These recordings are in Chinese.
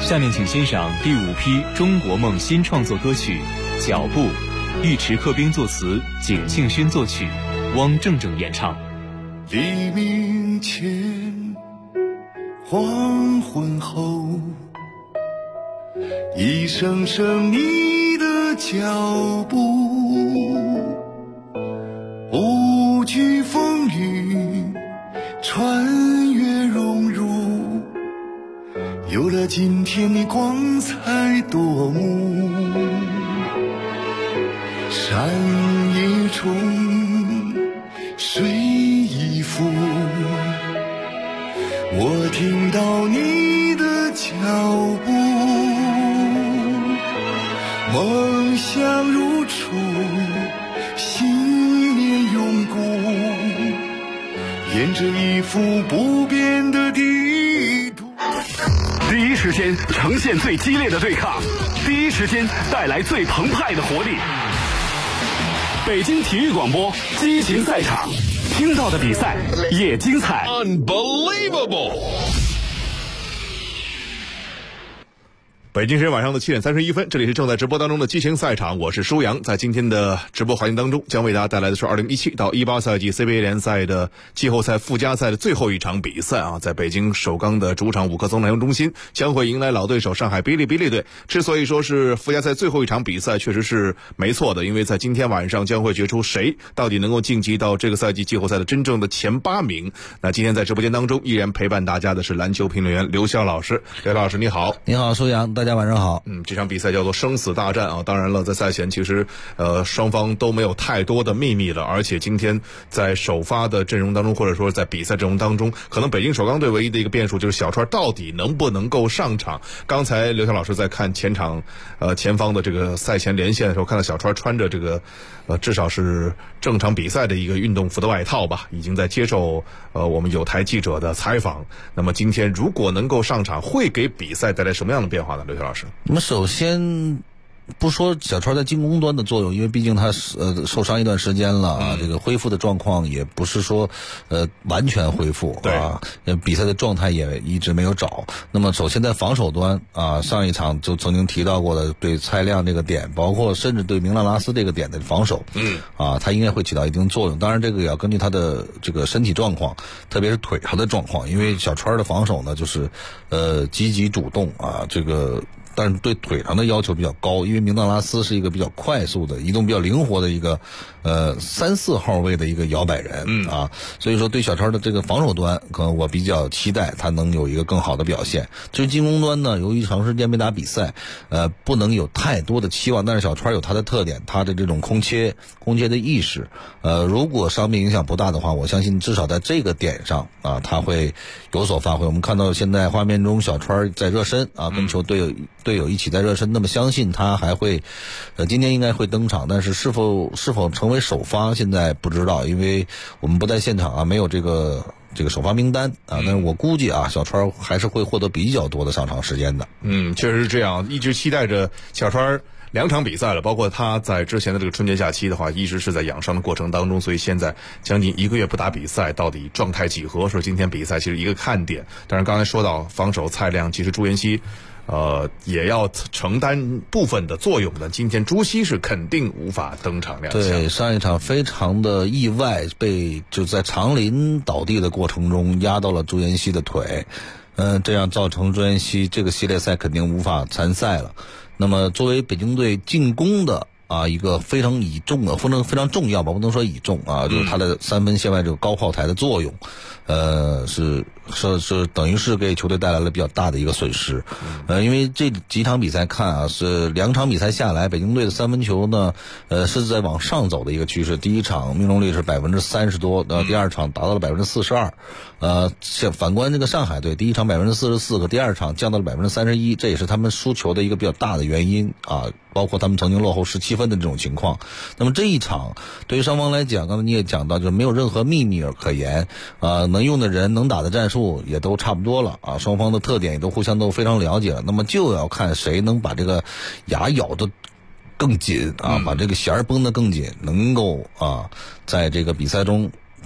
下面请欣赏第5批中国梦新创作歌曲《脚步》，尉迟克兵作词，景庆勋作曲，汪正正演唱。 黎明前，黄昏后，一声声你的脚步，不惧风雨，穿越荣辱，有了今天的光彩夺目。山一重，水一浮，我听到你的脚步，梦想如初，信念永固，沿着一幅不变的地图。 第一时间呈现最激烈的对抗，第一时间带来最澎湃的活力。北京体育广播激情赛场，听到的比赛也精彩。 Unbelievable！ 北京时间晚上的7点31分，这里是正在直播当中的激情赛场，我是舒阳。在今天的直播环境当中，将为大家带来的是2017到18赛季 CBA 联赛的季后赛附加赛的最后一场比赛啊，在北京首钢的主场五棵松篮球中心将会迎来老对手上海哔哩哔哩队。之所以说是附加赛最后一场比赛，确实是没错的，因为在今天晚上将会决出谁到底能够晋级到这个赛季季后赛的真正的前8名。那今天在直播间当中依然陪伴大家的是篮球评论员刘潇老师。刘老师你好。 你好舒阳，大家晚上好。 这场比赛叫做生死大战啊！当然了，在赛前其实双方都没有太多的秘密了，而且今天在首发的阵容当中，或者说在比赛阵容当中，可能北京首钢队唯一的一个变数就是小川到底能不能够上场。刚才刘晓老师在看前方的这个赛前连线的时候，看到小川穿着这个至少是正常比赛的一个运动服的外套吧，已经在接受我们有台记者的采访。那么今天如果能够上场，会给比赛带来什么样的变化呢？刘晓老师。 那么首先不说小川在进攻端的作用，因为毕竟他受伤一段时间了啊，这个恢复的状况也不是说完全恢复啊，比赛的状态也一直没有找。那么首先在防守端啊，上一场就曾经提到过的对蔡亮这个点，包括甚至对明纳拉斯这个点的防守，他应该会起到一定作用。当然这个也要根据他的这个身体状况，特别是腿上的状况，因为小川的防守呢就是积极主动啊，这个但是对腿上的要求比较高，因为明纳拉斯是一个比较快速的移动比较灵活的一个3、4号位的一个摇摆人啊，所以说对小川的这个防守端可能我比较期待他能有一个更好的表现。至于进攻端呢，由于长时间没打比赛，不能有太多的期望，但是小川有他的特点，他的这种空切的意识，如果伤病影响不大的话，我相信至少在这个点上啊他会有所发挥。我们看到现在画面中小川在热身啊，跟球队友一起在热身，那么相信他还会今天应该会登场，但是是否成为首发现在不知道，因为我们不在现场啊，没有这个首发名单啊，但是我估计啊小川还是会获得比较多的上场时间的。 确实是这样，一直期待着小川2场比赛了，包括他在之前的这个春节假期的话，一直是在养伤的过程当中，所以现在将近1个月不打比赛，到底状态几何？说今天比赛其实一个看点。但是刚才说到防守蔡亮，其实朱彦曦也要承担部分的作用的。今天朱熹是肯定无法登场亮相。 对，上一场非常的意外，就在长林倒地的过程中压到了朱彦曦的腿，这样造成朱彦曦这个系列赛肯定无法参赛了。那么作为北京队进攻的一个非常非常重要吧，不能说倚重啊，就是他的3分线外这个高炮台的作用，是等于是给球队带来了比较大的一个损失。因为这几场比赛看啊，是2场比赛下来，北京队的3分球呢，是在往上走的一个趋势。第一场命中率是30%多，第二场达到了42%。反观这个上海队，第一场44%和第二场降到了31%，这也是他们输球的一个比较大的原因啊，包括他们曾经落后17分的这种情况。那么这一场对于双方来讲，刚才你也讲到，就是没有任何秘密可言啊，能用的人能打的战术也都差不多了啊，双方的特点也都互相都非常了解了。那么就要看谁能把这个牙咬得更紧啊，把这个弦绷得更紧，能够在这个比赛中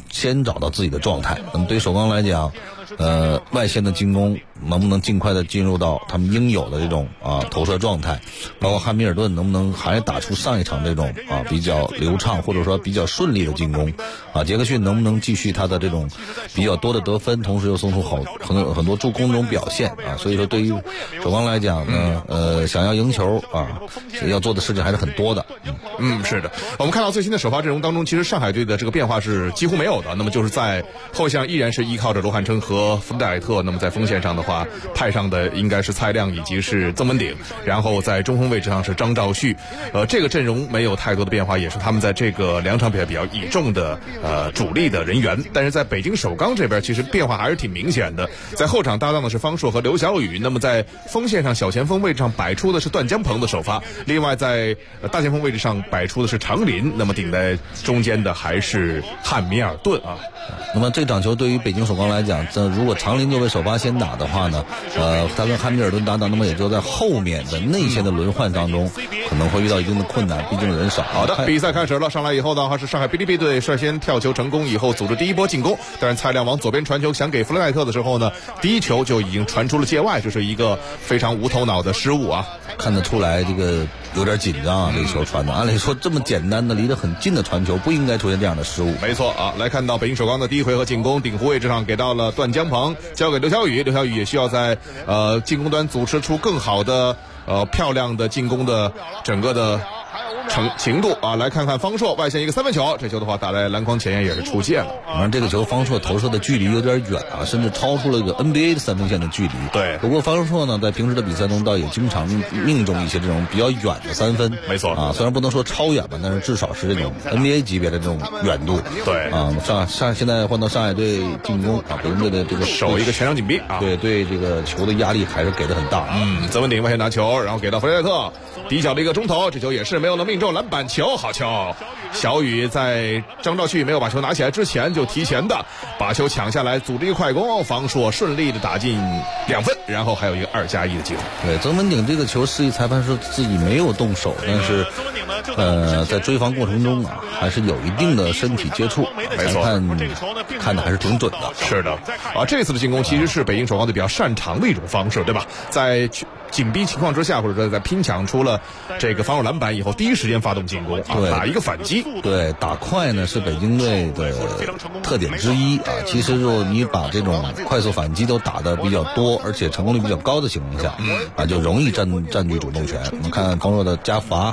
先找到自己的状态。那么对于首钢来讲，外线的进攻能不能尽快的进入到他们应有的这种投射状态，包括汉密尔顿能不能还打出上一场这种比较流畅或者说比较顺利的进攻杰克逊能不能继续他的这种比较多的得分，同时又送出很多助攻这种表现所以说对于首钢来讲呢，想要赢球要做的事情还是很多的。 是的，我们看到最新的首发阵容当中，其实上海队的这个变化是几乎没有的。那么就是在后线依然是依靠着罗汉琛和弗雷戴特，那么在锋线上的话，派上的应该是蔡亮以及是曾文鼎，然后在中锋位置上是张兆旭。这个阵容没有太多的变化，也是他们在这个2场比赛比较倚重的主力的人员。但是在北京首钢这边，其实变化还是挺明显的。在后场搭档的是方硕和刘晓宇，那么在锋线上小前锋位置上摆出的是段江鹏的首发，另外在大前锋位置上摆出的是常林，那么顶在中间的还是汉密尔顿那么这场球对于北京首钢来讲，如果常林作为首发先打的话呢，他跟汉密尔顿搭档，那么也就在后面的内线的轮换当中可能会遇到一定的困难，毕竟人少。 好的，比赛开始了，上来以后呢，还是上海哔哩哔哩队率先跳球成功以后组织第一波进攻，但是蔡亮往左边传球想给弗雷戴特的时候呢，第一球就已经传出了界外，这是一个非常无头脑的失误看得出来这个有点紧张这个球传的，按理说这么简单的离得很近的传球不应该出现这样的失误。 没错来看到北京首钢的第一回合进攻，顶弧位置上给到了段江鹏，交给刘晓宇，刘晓宇也需要在进攻端组织出更好的漂亮的进攻的整个的程度来看看方硕外线一个3分球，这球的话打在篮筐前沿也是出界了。 这个球方硕投射的距离有点远甚至超出了一个 NBA 的3分线的距离。 对， 不过方硕呢在平时的比赛中倒也经常命中一些这种比较远的3分。 没错虽然不能说超远吧，但是至少是这种 NBA 级别的这种远度。 对现在换到上海队进攻北京队的这个守一个全场紧逼对这个球的压力还是给的很大。 曾文鼎外线拿球，然后给到弗雷戴特，底角的一个中投，这球也是没有能命中篮板球，好球！小雨在张兆旭没有把球拿起来之前就提前的把球抢下来，组织一个快攻，方硕顺利的打进2分，然后还有一个2+1的机会。 对，曾文鼎这个球示意裁判说自己没有动手，但是在追防过程中还是有一定的身体接触， 没错， 看的还是挺准的。 是的这次的进攻其实是北京首钢队比较擅长的一种方式，对吧？在紧逼情况之下，或者说在拼抢出了这个防守篮板以后，第一时间发动进攻打一个反击。 对，打快呢是北京队的特点之一其实如果你把这种快速反击都打得比较多，而且成功率比较高的情况下就容易占据主动权。我们看看方硕的加罚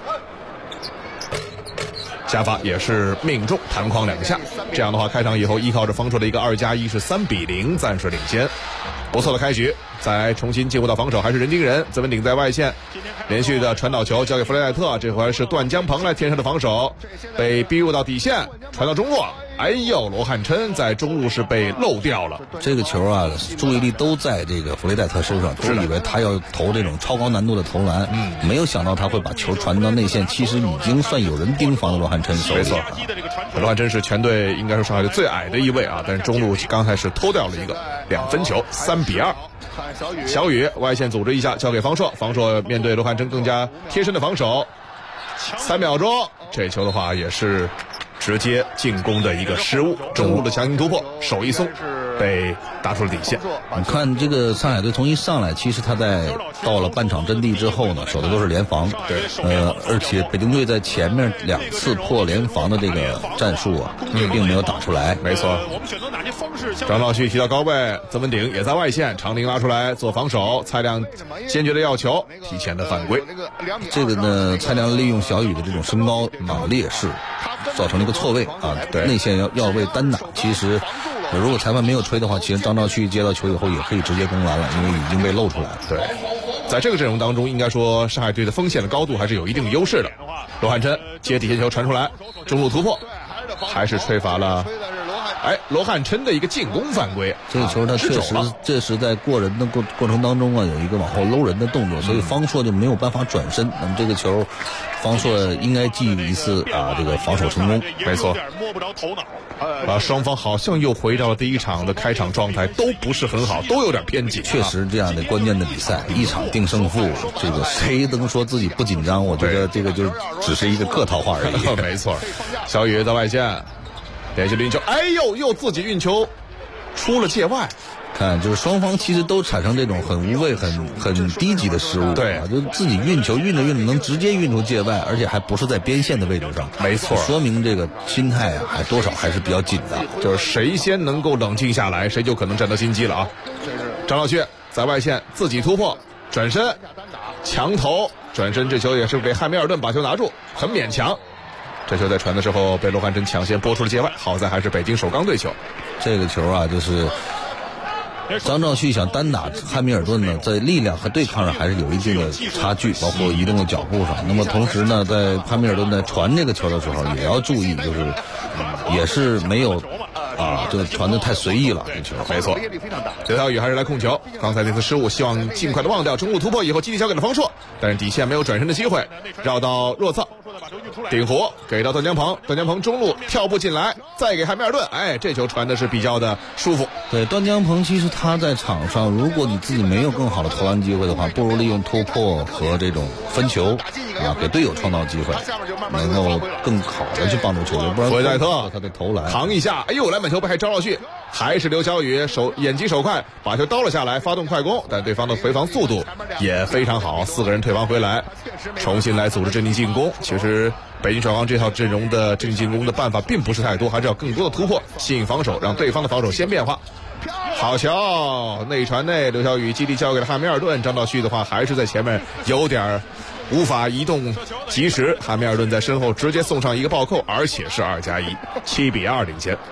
也是命中弹框2下，这样的话开场以后依靠着方硕的一个2+1是3-0暂时领先，不错的开局。再重新进入到防守，还是人盯人，曾文鼎在外线连续的传导球交给弗雷戴特，这回是段江鹏来填上的防守，被逼入到底线，传到中路，罗汉琛在中路是被漏掉了。 这个球注意力都在这个弗雷戴特身上，都以为他要投这种超高难度的投篮，没有想到他会把球传到内线，其实已经算有人盯防的罗汉琛手里。 没错罗汉琛是全队应该是上海队最矮的一位但是中路刚才是偷掉了一个2分球，3-2。小雨外线组织一下交给方硕，方硕面对罗汉琛更加贴身的防守，3秒钟，这球的话也是直接进攻的一个失误，中路的强行突破手一松被打出了底线。 你看这个上海队从一上来，其实他在到了半场阵地之后呢，守的都是联防。 对， 而且北京队在前面2次破联防的这个战术并没有打出来。 没错。张兆旭提到高位，曾文鼎也在外线，常林拉出来做防守，蔡亮坚决的要求，提前的犯规。 这个呢，蔡亮利用小雨的这种身高劣势，造成了一个错位对， 内线要为单打。其实如果裁判没有吹的话，其实张兆旭接到球以后也可以直接攻篮了，因为已经被露出来了。 对，在这个阵容当中，应该说上海队的锋线的高度还是有一定的优势的。罗汉琛接底线球传出来，中路突破，还是吹罚了罗汉琛的一个进攻犯规。 这个球他确实在过人的过程当中有一个往后搂人的动作，所以方硕就没有办法转身。那么这个球方硕应该记一次这个防守成功。 没错，双方好像又回到了第一场的开场状态，都不是很好，都有点偏激。 确实，这样的关键的比赛一场定胜负，这个谁能说自己不紧张？我觉得这个就只是一个客套话而已。 没错，小雨在外线连续运球，哎呦，又自己运球出了界外。 看，就是双方其实都产生这种很无谓、很低级的失误， 对啊，就自己运球运着能直接运出界外，而且还不是在边线的位置上， 没错， 说明这个心态啊，还多少还是比较紧的。 就是谁先能够冷静下来，谁就可能占得先机了啊！张兆旭在外线自己突破，转身强投，转身这球也是被汉密尔顿把球拿住，很勉强。这球在传的时候被罗汉真抢先拨出了界外，好在还是北京首钢队球。 这个球啊，就是张兆旭想单打汉密尔顿呢，在力量和对抗上还是有一定的差距，包括移动的脚步上。那么同时呢，在汉密尔顿在传这个球的时候也要注意，就是也是没有就传得太随意了。这球没错，刘晓宇还是来控球，刚才那次失误希望尽快的忘掉，中路突破以后基地交给了方硕，但是底线没有转身的机会，绕到若策顶弧给到段江鹏，段江鹏中路跳步进来，再给汉密尔顿，哎，这球传的是比较的舒服。 对，段江鹏其实他在场上，如果你自己没有更好的投篮机会的话，不如利用突破和这种分球给队友创造机会，能够更好的去帮助球队。不然弗雷戴特他的投篮扛一下，哎呦，篮板球被张兆旭，还是刘晓宇眼疾手快把球叨了下来，发动快攻，但对方的回防速度也非常好，4个人退防回来，重新来组织阵地进攻。其实北京首钢这套阵容的阵地进攻的办法并不是太多，还是要更多的突破，吸引防守，让对方的防守先变化。好球，内传内，刘晓宇基地交给了汉密尔顿，张兆旭的话还是在前面有点无法移动及时，汉密尔顿在身后直接送上一个暴扣，而且是2+1，7-2领先。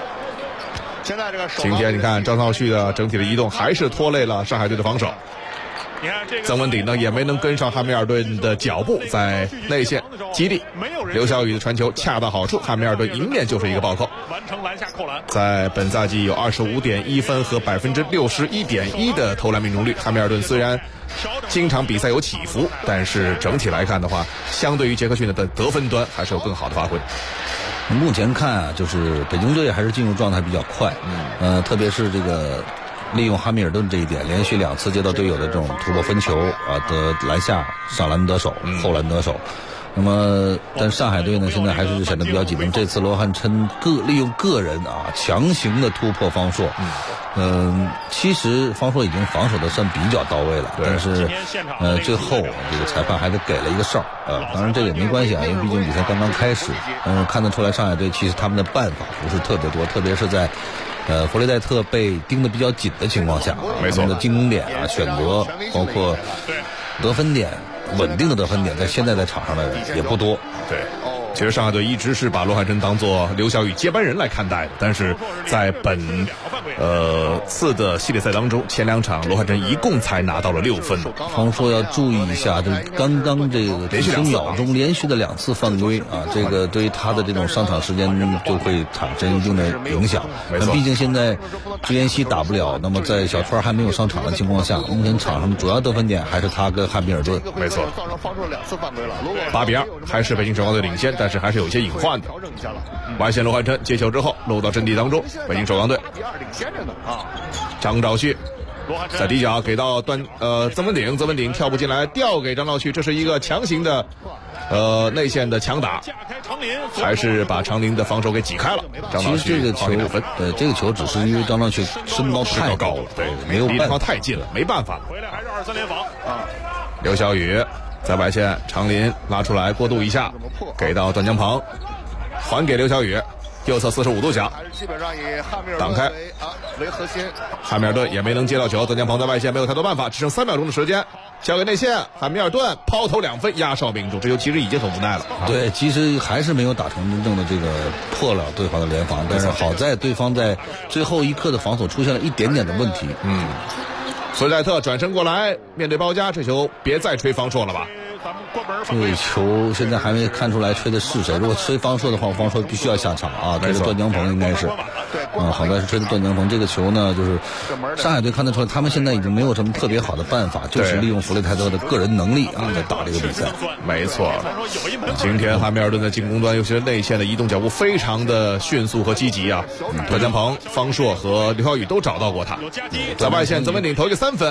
今天你看张兆旭的整体的移动还是拖累了上海队的防守，曾文鼎呢也没能跟上汉密尔顿的脚步，在内线基地，刘晓宇的传球恰到好处，汉密尔顿迎面就是一个暴扣。在本赛季有25.1分和61.1%的投篮命中率，汉密尔顿虽然经常比赛有起伏，但是整体来看的话，相对于杰克逊的得分端还是有更好的发挥。 目前看啊，就是北京队还是进入状态比较快，特别是这个利用汉密尔顿这一点，连续2次接到队友的这种突破分球得篮下上篮得手，后篮得手。那么但上海队呢现在还是显得比较紧张，这次罗汉琛利用个人强行的突破方硕，其实方硕已经防守的算比较到位了，但是最后这个裁判还是给了一个哨，当然这个也没关系因为毕竟比赛刚刚开始，看得出来上海队其实他们的办法不是特别多，特别是在弗雷戴特被盯得比较紧的情况下， 没错， 他们的进攻点选择包括得分点稳定的得分点，现在在场上的人也不多。 对，其实上海队一直是把罗汉琛当作刘晓宇接班人来看待的，但是在本次的系列赛当中，前2场罗汉琛一共才拿到了6分。 方硕要注意一下，这刚刚这个90秒钟连续的2次犯规这个对于他的这种上场时间就会产生一定的影响。那毕竟现在支妍希打不了，那么在小川还没有上场的情况下，目前场上主要得分点还是他跟汉密尔顿。 没错，8-2，还是北京首钢队领先，但是还是有一些隐患的。外线罗汉琛接球之后漏到阵地当中，北京首钢队张兆旭在底角给到曾文鼎，曾文鼎跳步进来调给张兆旭，这是一个强行的内线的强打，还是把长林的防守给挤开了。 其实这个球这个球只是因为张兆旭身高太高了， 对， 没有办法， 太近了，没办法。回来还是2-3联防刘晓宇在外线，长林拉出来过渡一下，给到段江鹏，还给刘晓宇，右侧45度角，挡开为核心，汉密尔顿也没能接到球，段江鹏在外线没有太多办法，只剩3秒钟的时间，交给内线，汉密尔顿抛投2分压哨命中，这球其实已经很无奈了。 对，其实还是没有打成真正的这个破了对方的联防，但是好在对方在最后一刻的防守出现了一点点的问题。 索莱特转身过来面对包夹，这球别再吹方硕了吧。 这球现在还没看出来吹的是谁，如果吹方硕的话，方硕必须要下场这个段江鹏应该是好在是吹的段江鹏。这个球呢，就是上海队看得出来他们现在已经没有什么特别好的办法，就是利用弗雷泰特的个人能力在打这个比赛。 没错，今天汉密尔顿的进攻端尤其是内线的移动脚步非常的迅速和积极段江鹏、方硕和刘晓宇都找到过他，在外线曾文鼎投一个3分，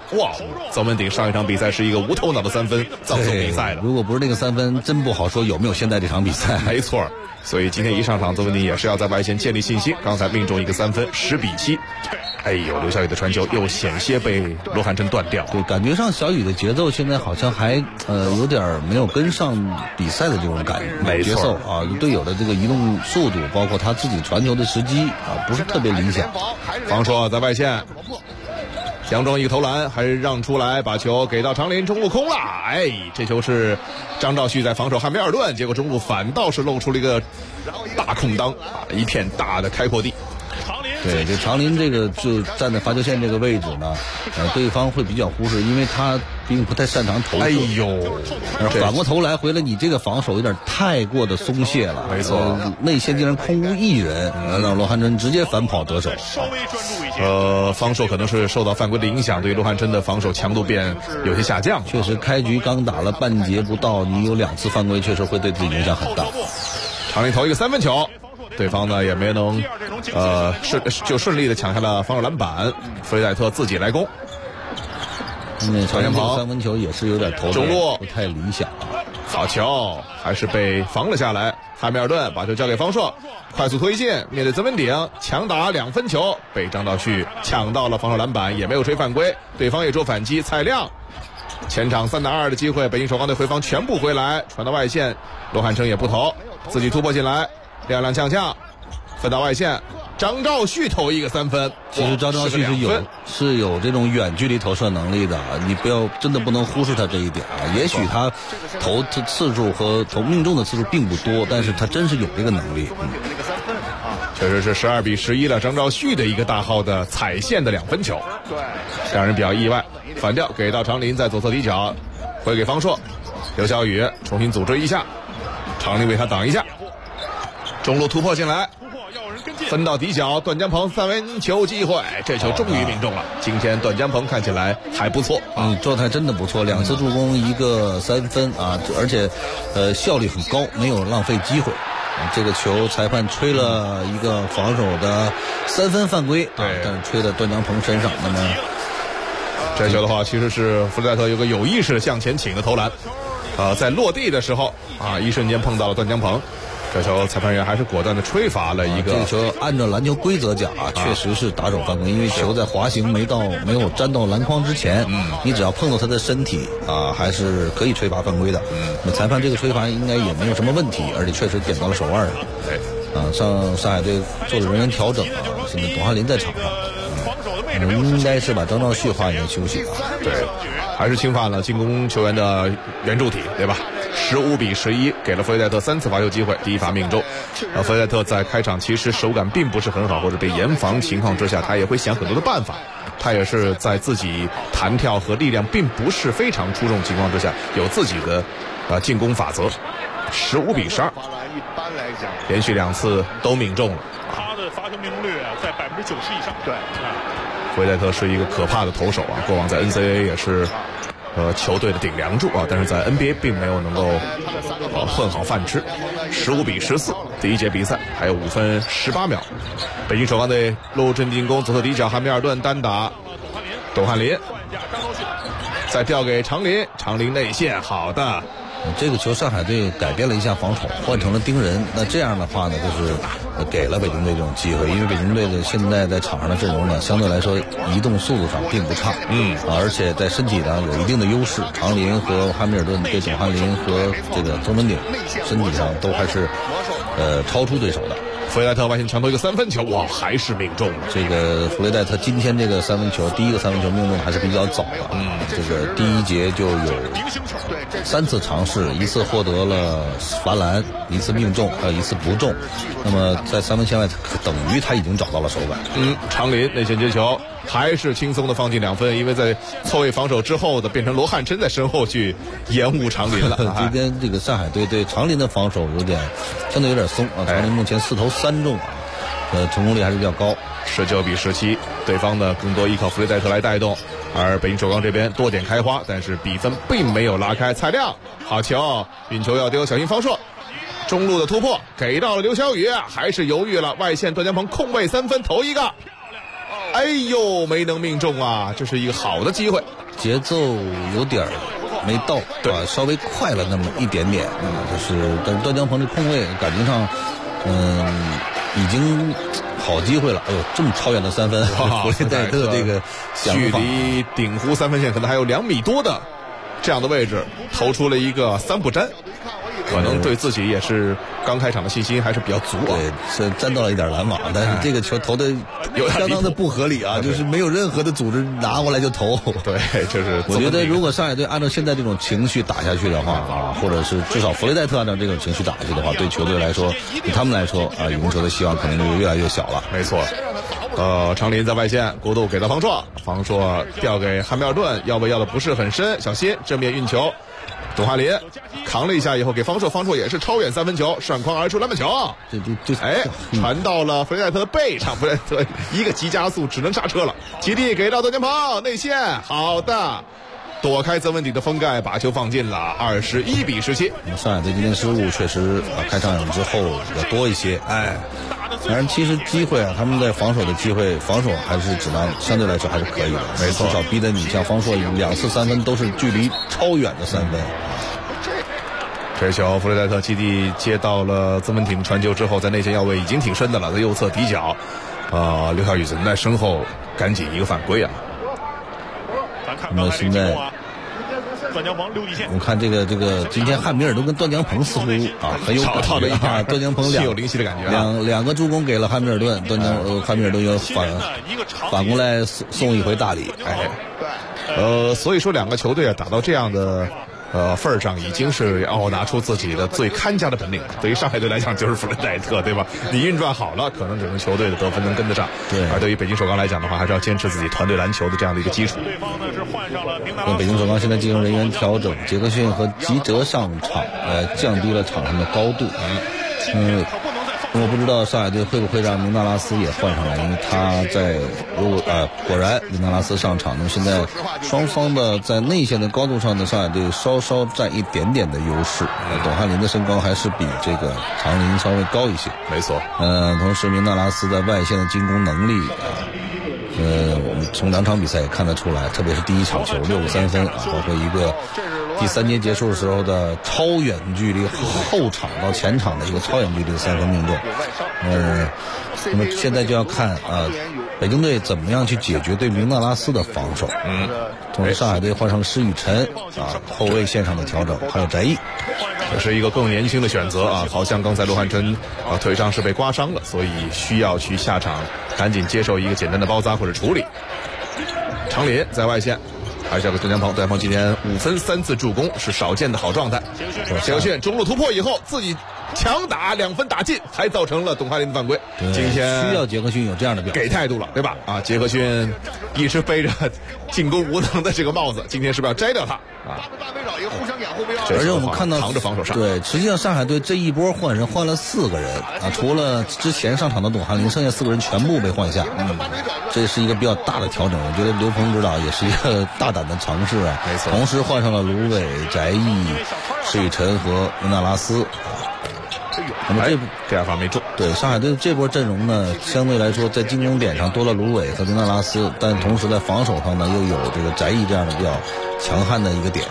哇，邹文鼎上一场比赛是一个无头脑的3分葬送比赛的。 如果不是那个3分，真不好说有没有现在这场比赛。 没错，所以今天一上场，邹文鼎也是要在外线建立信心。刚才命中一个3分，10-7。哎呦，刘晓宇的传球又险些被罗汉琛断掉。 对，感觉上小宇的节奏现在好像还有点没有跟上比赛的这种感觉。 没错节奏啊，队友的这个移动速度，包括他自己传球的时机啊，不是特别理想。 防守在外线，杨庄一个投篮，还是让出来，把球给到长林，中路空了。哎，这球是张兆旭在防守汉密尔顿，结果中路反倒是露出了一个大空当啊，一片大的开阔地。 对，这长林这个就站在罚球线这个位置呢，对方会比较忽视，因为他并不太擅长投射。 哎呦， 反过头来回来，你这个防守有点太过的松懈了。 没错， 内线竟然空无一人，让罗汉琛直接反跑得手。 方硕可能是受到犯规的影响，对于罗汉琛的防守强度变有些下降。 确实，开局刚打了半节不到，你有2次犯规，确实会对自己影响很大。 长林投一个3分球。对方呢也没能，顺利的抢下了防守篮板，弗雷戴特自己来攻。 曹延鹏3分球也是有点投中路不太理想， 好球，还是被防了下来。汉密尔顿把球交给方硕，快速推进，面对曾文鼎强打2分球，被张兆旭抢到了防守篮板，也没有吹犯规，对方也做反击。蔡亮前场3打2的机会，北京首钢队回防全部回来，传到外线，罗汉琛也不投，自己突破进来。踉踉跄跄，分到外线，张兆旭投一个3分。 其实张兆旭是有这种远距离投射能力的，你真的不能忽视他这一点啊。也许他投次数和投命中的次数并不多，但是他真是有这个能力。 确实是12-11了，张兆旭的一个大号的踩线的2分球，让人比较意外。反掉给到长林，在左侧底角回给方硕，刘晓宇重新组织一下，长林为他挡一下。中路突破进来，分到底角，段江鹏3分球机会，这球终于命中了。今天段江鹏看起来还不错， 状态真的不错，2次助攻1个3分啊，而且效率很高，没有浪费机会。这个球裁判吹了一个防守的3分犯规， 对， 但是吹到段江鹏身上。那么这球的话，其实是弗雷戴特有个有意识向前倾的投篮，在落地的时候啊，一瞬间碰到了段江鹏。这球裁判员还是果断的吹罚了一个。 这个球按照篮球规则讲啊，确实是打手犯规，因为球在滑行没有沾到篮筐之前，你只要碰到他的身体啊，还是可以吹罚犯规的。那裁判这个吹罚应该也没有什么问题，而且确实点到了手腕上。对，上海队做了人员调整啊，现在董翰林在场上，应该是把张兆旭换下休息了。 对，还是侵犯了进攻球员的圆柱体，对吧？15-11，给了弗雷戴特3次罚球机会，第一罚命中。弗雷戴特在开场其实手感并不是很好，或者被严防情况之下，他也会想很多的办法。他也是在自己弹跳和力量并不是非常出众情况之下，有自己的进攻法则。15-12，连续2次都命中了。 他的罚球命中率在90%以上。对， 弗雷戴特是一个可怕的投手啊，过往在 NCAA 也是。球队的顶梁柱啊，但是在 NBA 并没有能够混好饭吃。15-14，第一节比赛还有5分18秒，北京首钢队陆阵进攻，左侧底角汉密尔顿单打董翰林，再调给长林，长林内线，好的。 这个球上海队改变了一下防守，换成了盯人。那这样的话呢，就是给了北京队这种机会，因为北京队的现在在场上的阵容呢，相对来说移动速度上并不差，而且在身体上有一定的优势。长林和汉密尔顿对董翰林和这个曾文鼎身体上都还是超出对手的。 弗雷戴特外线强投一个3分球，哇，还是命中了。 这个弗雷戴特今天这个3分球，第一个3分球命中还是比较早的。这个第一节就有3次尝试，1次获得了罚篮，1次命中，还有1次不中。那么在3分线外，等于他已经找到了手感。 长林内线接球还是轻松的放进2分，因为在错位防守之后的变成罗汉琛在身后去延误长林了。 今天这个上海队对长林的防守相对有点松啊。长林目前4投3中，成功率还是比较高。 19-17，对方呢更多依靠弗雷戴特来带动，而北京首钢这边多点开花，但是比分并没有拉开。蔡亮好球，运球要丢，小心方硕。中路的突破给到了刘晓宇，还是犹豫了，外线段江鹏空位3分投一个。哎哎呦，没能命中啊！这是一个好的机会， 节奏有点没到，对吧？稍微快了那么一点点，但是段江鹏这空位感觉上，已经好机会了。哎呦，这么超远的3分，弗雷戴特这个距离顶弧3分线可能还有2米多的这样的位置，投出了一个3不沾。可能对自己也是刚开场的信心还是比较足啊。 对，是沾到了一点篮网，但是这个球投的相当的不合理啊，就是没有任何的组织拿过来就投。 对，就是我觉得如果上海队按照现在这种情绪打下去的话啊，或者是至少弗雷戴特按照这种情绪打下去的话，对球队来说，对他们来说啊，赢球的希望可能就越来越小了。 没错。常林在外线过渡给到方硕，方硕调给汉密尔顿，要的不是很深，小心正面运球。董翰林扛了一下以后给方硕，方硕也是超远3分球，上框而出篮板球。传到了弗雷戴特的背上，弗雷戴特一个急加速，只能刹车了。基地给到段江鹏内线，好的，躲开泽文迪的封盖，把球放进了21比17。 上海队今天失误确实开场之后要多一些，当然其实机会他们在防守的机会，防守还是质量相对来说还是可以的， 没错， 至少逼得你像方硕2次3分都是距离超远的3分。 这球弗雷戴特基地接到了曾文鼎传球之后，在内线要位已经挺深的了，在右侧底角，刘晓宇只能在身后赶紧一个犯规啊。 那现在段江鹏溜底线， 我看这个今天汉密尔顿跟段江鹏似乎很有感觉啊，段江鹏心有灵犀的感觉， 两个助攻给了汉密尔顿，汉密尔顿又反过来送一回大礼， 所以说两个球队打到这样的份儿上，已经是要拿出自己的最看家的本领了。对于上海队来讲，就是弗雷戴特，对吧？你运转好了，可能整个球队的得分能跟得上。 对。 而对于北京首钢来讲的话，还是要坚持自己团队篮球的这样的一个基础。 对方呢是换上了明达拉斯。 北京首钢现在进行人员调整，杰克逊和吉哲上场，降低了场上的高度。我不知道上海队会不会让明达拉斯也换上来，因为他在果然明达拉斯上场，那么现在双方的在内线的高度上的上海队稍稍占一点点的优势。董翰林的身高还是比这个常林稍微高一些， 没错。 同时明达拉斯在外线的进攻能力我们从2场比赛也看得出来，特别是第一场球6个3分包括一个第3节结束的时候的超远距离，后场到前场的一个超远距离的3分命中。那么现在就要看北京队怎么样去解决对明达拉斯的防守。同时上海队换上了施雨辰后卫线上的调整，还有翟毅， 这是一个更年轻的选择啊。好像刚才罗汉琛腿上是被刮伤了，所以需要去下场赶紧接受一个简单的包扎或者处理。常林在外线，还是要给段江鹏，段江鹏今天5分3次助攻，是少见的好状态。杰克逊中路突破以后自己强打2分打进，还造成了董翰林的犯规。今天需要杰克逊有这样的表现， 给态度了，对吧？杰克逊一直背着进攻无能的这个帽子，今天是不是要摘掉他而且我们看到扛着防守上， 对，实际上上海队这一波换人换了4个人除了之前上场的董翰林，剩下4个人全部被换下。这是一个比较大的调整，我觉得刘鹏指导也是一个大胆的尝试啊。 没错， 同时换上了卢伟、翟毅、施雨辰和明达拉斯。那么第二发没中。 对，上海队这波阵容呢，相对来说在进攻点上多了卢伟和明达拉斯，但同时在防守上呢又有这个翟毅这样的比较强悍的一个点。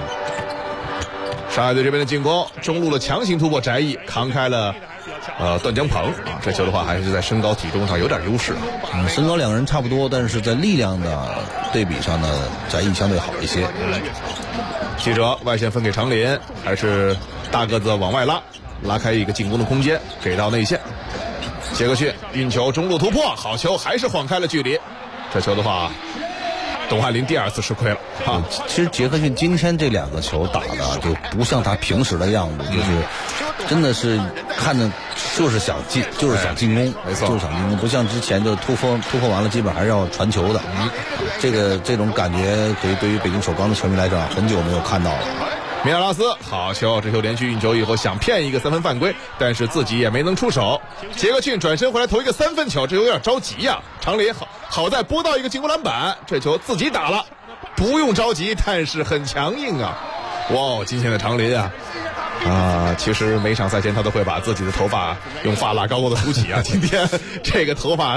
上海队这边的进攻，中路的强行突破，翟毅扛开了段江鹏这球的话还是在身高体重上有点优势。 身高2个人差不多，但是在力量的对比上呢，翟毅相对好一些。 记者外线分给常林，还是大个子往外拉开一个进攻的空间，给到内线。杰克逊运球中路突破，好球，还是晃开了距离。这球的话，董翰林第2次吃亏了。 其实杰克逊今天这2个球打的就不像他平时的样子，就是真的是看着就是想进攻， 没错， 就是想进攻，不像之前就突破完了基本还是要传球的。这种感觉对于北京首钢的球迷来讲很久没有看到了。 明达拉斯好球，这球连续运球以后想骗一个3分犯规，但是自己也没能出手。杰克逊转身回来投一个3分球，这有点着急呀。常林好在拨到一个进攻篮板，这球自己打了，不用着急，但是很强硬啊。哇，今天的常林其实每场赛前他都会把自己的头发用发蜡高高的梳起啊。今天这个头发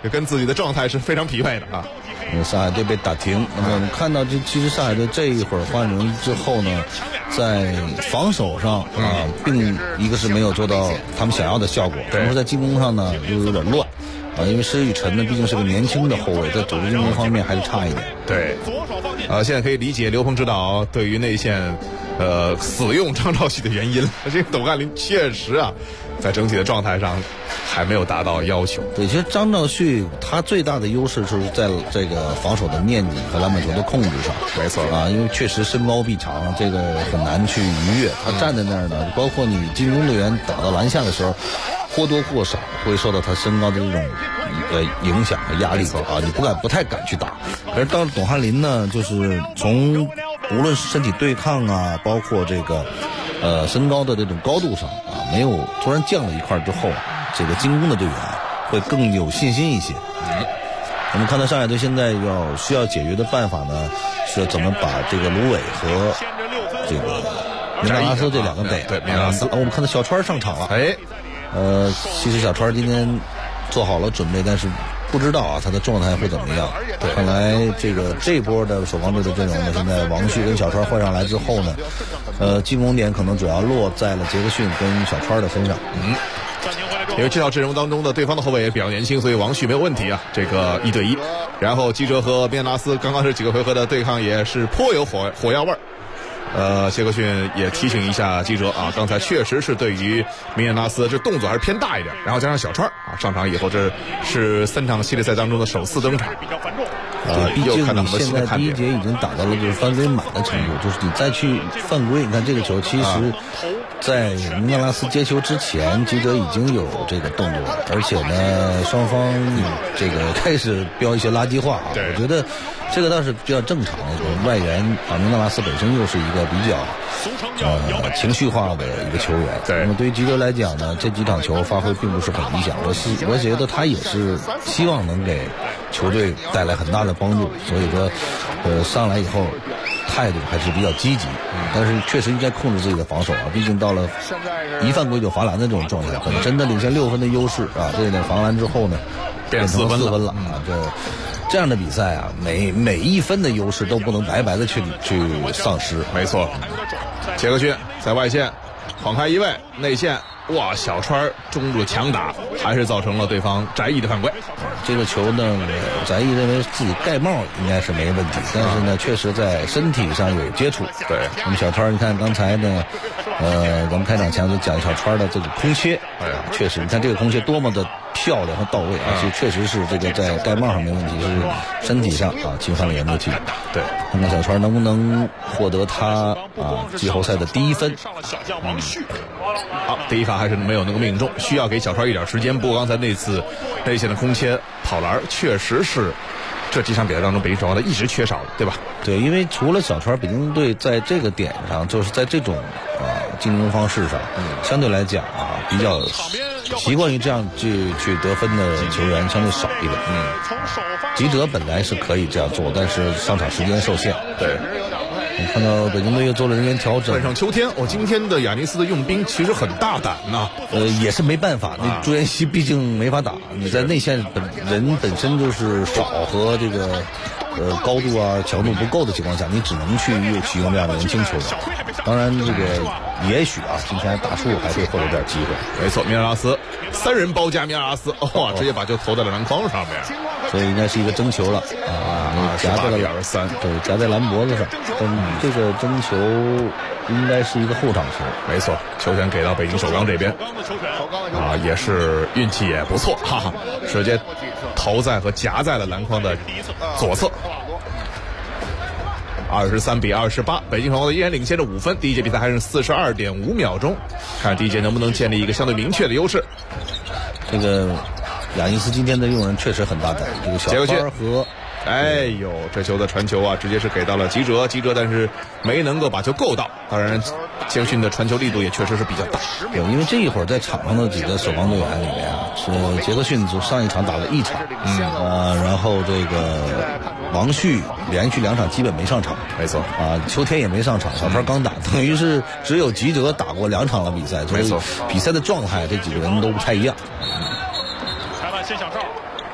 跟自己的状态是非常匹配的啊。 上海队被打停，那么我们看到其实上海队这一会儿换人之后呢，在防守上并一个是没有做到他们想要的效果，同时在进攻上呢又有点乱因为施雨辰呢毕竟是个年轻的后卫，在组织进攻方面还是差一点。 对，现在可以理解刘鹏指导对于内线死用张兆旭的原因。这个董汉林确实在整体的状态上还没有达到要求。 对，其实张兆旭他最大的优势就是在这个防守的面积和篮板球的控制上。 没错因为确实身高臂长，这个很难去逾越。他站在那儿呢，包括你进攻队员打到篮下的时候，或多或少会受到他身高的这种影响和压力你不太敢去打。而到了董翰林呢，就是从无论是身体对抗包括这个身高的这种高度上没有突然降了一块之后这个进攻的队员会更有信心一些。我们看到上海队现在需要解决的办法呢，是怎么把这个卢伟和这个米纳拉斯这两个对米纳拉斯我们看到小川上场了。其实小川今天做好了准备，但是不知道他的状态会怎么样。看来这波的守望队的阵容呢，现在王旭跟小川换上来之后呢，进攻点可能主要落在了杰克逊跟小川的身上。 因为这套阵容当中的对方的后卫也比较年轻，所以王旭没有问题这个1对1。然后基哲和米纳拉斯刚刚是几个回合的对抗也是颇有火药味儿。杰克逊也提醒一下基哲刚才确实是对于米纳拉斯这动作还是偏大一点，然后加上小川上场以后，这是3场系列赛当中的首次登场。 毕竟你现在第一节已经打到了就是犯规满的程度，就是你再去犯规，你看这个球其实在米纳拉斯接球之前，基哲已经有这个动作了，而且呢双方这个开始飙一些垃圾话我觉得这个倒是比较正常的。外援米纳拉斯本身又是一个比较情绪化的一个球员，那么对于基哲来讲呢，这几场球发挥并不是很理想，我觉得他也是希望能给球队带来很大的帮助，所以说上来以后态度还是比较积极，但是确实应该控制自己的防守毕竟到了一犯规就罚篮的这种状态，本身的领先6分的优势这点罚篮之后呢变成4分了这样的比赛每一分的优势都不能白白的去丧失。 没错，杰克逊在外线晃开一位，内线小川中路强打，还是造成了对方翟毅的犯规。 这个球呢，翟毅认为自己盖帽应该是没问题，但是呢，确实在身体上有接触。 对， 那么小川，你看刚才呢，咱们开场前就讲小川的这个空切，确实，你看这个空切多么的漂亮和到位其实确实是这个在盖帽上没问题，是身体上侵犯了原则体。 对， 看看小川能不能获得他季后赛的第1分。 好，第一罚还是没有能够命中，需要给小川一点时间。不过刚才那次内线的空切跑篮确实是这几场比赛当中北京首钢队一直缺少的，对吧？ 对，因为除了小川，北京队在这个点上，就是在这种进攻方式上，相对来讲比较习惯于这样去得分的球员相对少一点。吉哲本来是可以这样做，但是上场时间受限。 对。 我看到北京队又做了人员调整。 换上秋天，今天的亚尼斯的用兵其实很大胆也是没办法，那朱彦西毕竟没法打，你在内线人本身就是少和这个高度强度不够的情况下，你只能去启用这样的年轻球员。当然这个也许今天大树还会获得点机会。 没错，米纳拉斯3人包夹米纳拉斯，直接把球投在了篮筐上面， 所以应该是一个争球了夹在了 3， 对，夹在篮脖子上。这个争球应该是一个后场球。 没错，球权给到北京首钢这边也是运气也不错直接投在和夹在了篮筐的左侧。23-28，北京首钢队依然领先着5分。第一节比赛还剩42.5秒钟，看第一节能不能建立一个相对明确的优势。 这个亚尼斯今天的用人确实很大胆，这个小川和这球的传球直接是给到了吉哲，但是没能够把球够到。当然杰克逊的传球力度也确实是比较大。 对，因为这一会儿在场上的几个首钢队员里面是杰克逊从上一场打了1场，然后这个王旭连续2场基本没上场。 没错秋天也没上场，小川刚打，等于是只有吉哲打过2场的比赛，所以比赛的状态这几个人都不太一样。 裁判先响哨，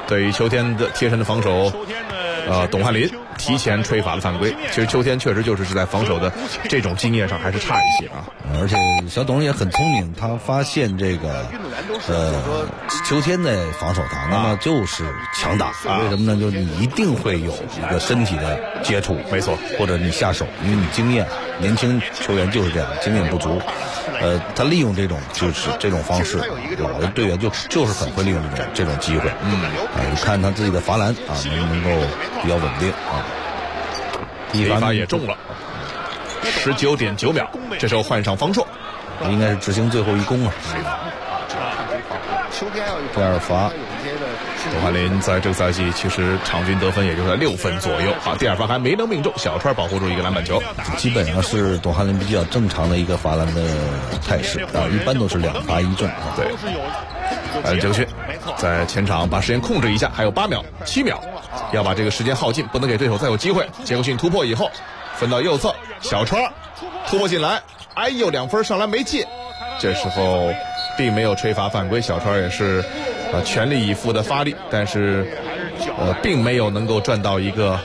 对于秋天的贴身的防守，董翰林提前吹罚了犯规。其实秋天确实就是在防守的这种经验上还是差一些啊。 而且小董也很聪明，他发现这个秋天的防守他那么就是强打，为什么呢？就是你一定会有一个身体的接触， 没错， 或者你下手，因为你经验，年轻球员就是这样，经验不足。他利用这种方式，老的队员就是很会利用这种机会。你看他自己的罚篮啊，能够比较稳定啊。 第一罚也中了，19.9秒，这时候换上方硕， 应该是执行最后一攻啊。第二罚， 董翰林在这个赛季其实场均得分也就在6分左右啊。第二罚还没能命中，小川保护住一个篮板球， 基本上是董翰林比较正常的一个罚篮的态势啊，一般都是2罚1中啊。 对，杰克逊在前场把时间控制一下，还有8秒、7秒，要把这个时间耗尽，不能给对手再有机会。杰克逊突破以后，分到右侧，小川突破进来，哎呦，2分上篮没进，这时候并没有吹罚犯规，小川也是全力以赴的发力，但是并没有能够赚到一个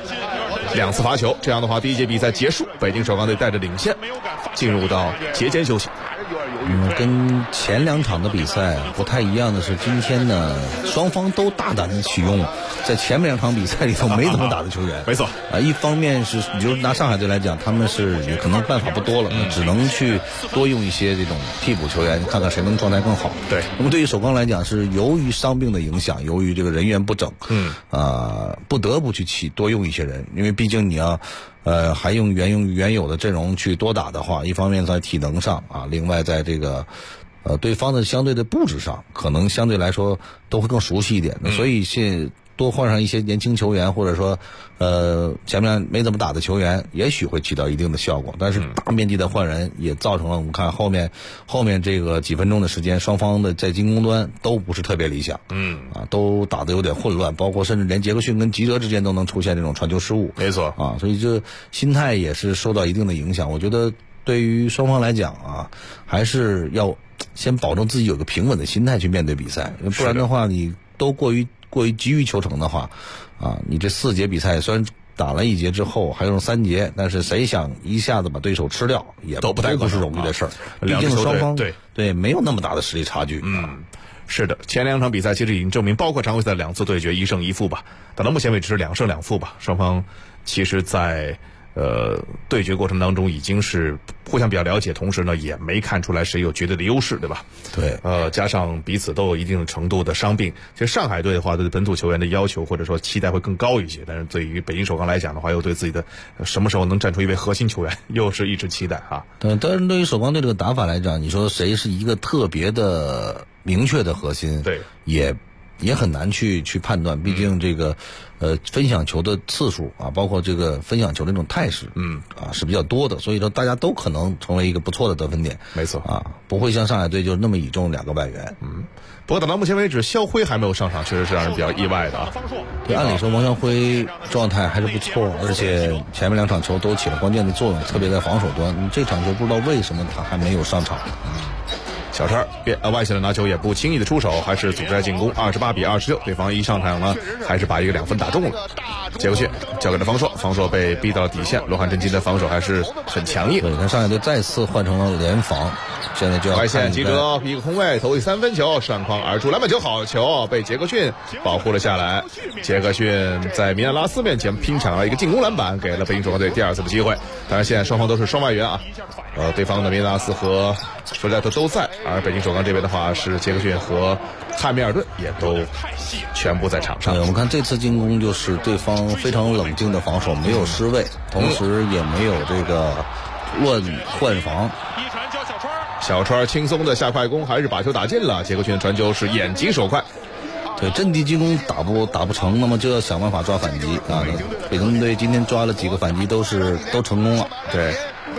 2次罚球。这样的话，第一节比赛结束，北京首钢队带着领先进入到节间休息。 跟前2场的比赛不太一样的是，今天呢双方都大胆的启用在前面2场比赛里头没怎么打的球员。 没错一方面是你就拿上海队来讲，他们是也可能办法不多了，只能去多用一些这种替补球员，看看谁能状态更好。 对， 那么对于首钢来讲，是由于伤病的影响，由于这个人员不整，不得不去多用一些人，因为毕竟你要还用原有的阵容去多打的话，一方面在体能上啊，另外在这个对方的相对的布置上，可能相对来说都会更熟悉一点的，所以多换上一些年轻球员，或者说前面没怎么打的球员，也许会起到一定的效果。但是大面积的换人也造成了我们看后面这个几分钟的时间，双方的在进攻端都不是特别理想，都打得有点混乱，包括甚至连杰克逊跟吉德之间都能出现这种传球失误。 没错啊，所以这心态也是受到一定的影响。我觉得对于双方来讲啊，还是要先保证自己有个平稳的心态去面对比赛，不然的话你都过于急于求成的话啊，你这4节比赛虽然打了1节之后还有3节，但是谁想一下子把对手吃掉也都不是容易的事儿。毕竟双方对没有那么大的实力差距。 是的，前2场比赛其实已经证明，包括常规赛2次对决1胜1负吧，打到目前为止是2胜2负吧，双方其实在对决过程当中已经是互相比较了解，同时呢也没看出来谁有绝对的优势，对吧？ 对， 加上彼此都有一定程度的伤病，其实上海队的话对本土球员的要求或者说期待会更高一些，但是对于北京首钢来讲的话，又对自己的什么时候能站出一位核心球员又是一直期待啊。 对，但是对于首钢队这个打法来讲，你说谁是一个特别的明确的核心， 对， 也很难去判断，毕竟这个分享球的次数啊，包括这个分享球的这种态势，是比较多的，所以说大家都可能成为一个不错的得分点。 没错啊，不会像上海队就那么倚重2个外援。 不过到目前为止，肖辉还没有上场，确实是让人比较意外的啊。 对，按理说王肖辉状态还是不错，而且前面2场球都起了关键的作用，特别在防守端。这场球不知道为什么他还没有上场。 小川外线的拿球也不轻易的出手，还是组织在进攻，28-26，对方一上场呢，还是把一个2分打中了。杰克逊交给了方硕被逼到了底线，罗汉真金的防守还是很强硬。 对，他上海队再次换成了联防，现在就要外线吉格一个空位投3分球，上框而出，篮板球好球，被杰克逊保护了下来。杰克逊在米纳拉斯面前拼抢了一个进攻篮板，给了北京首钢队第2次的机会。当然现在双方都是双外援啊，对方的米纳拉斯和弗莱特都在，而北京首钢这边的话是杰克逊和汉密尔顿也都全部在场上。 我们看这次进攻就是对方非常冷静的防守，没有失位，同时也没有这个乱换防。 小川轻松的下快攻，还是把球打进了。杰克逊的传球是眼疾手快。 对，阵地进攻打不成，那么就要想办法抓反击啊！北京队今天抓了几个反击都成功了。 对，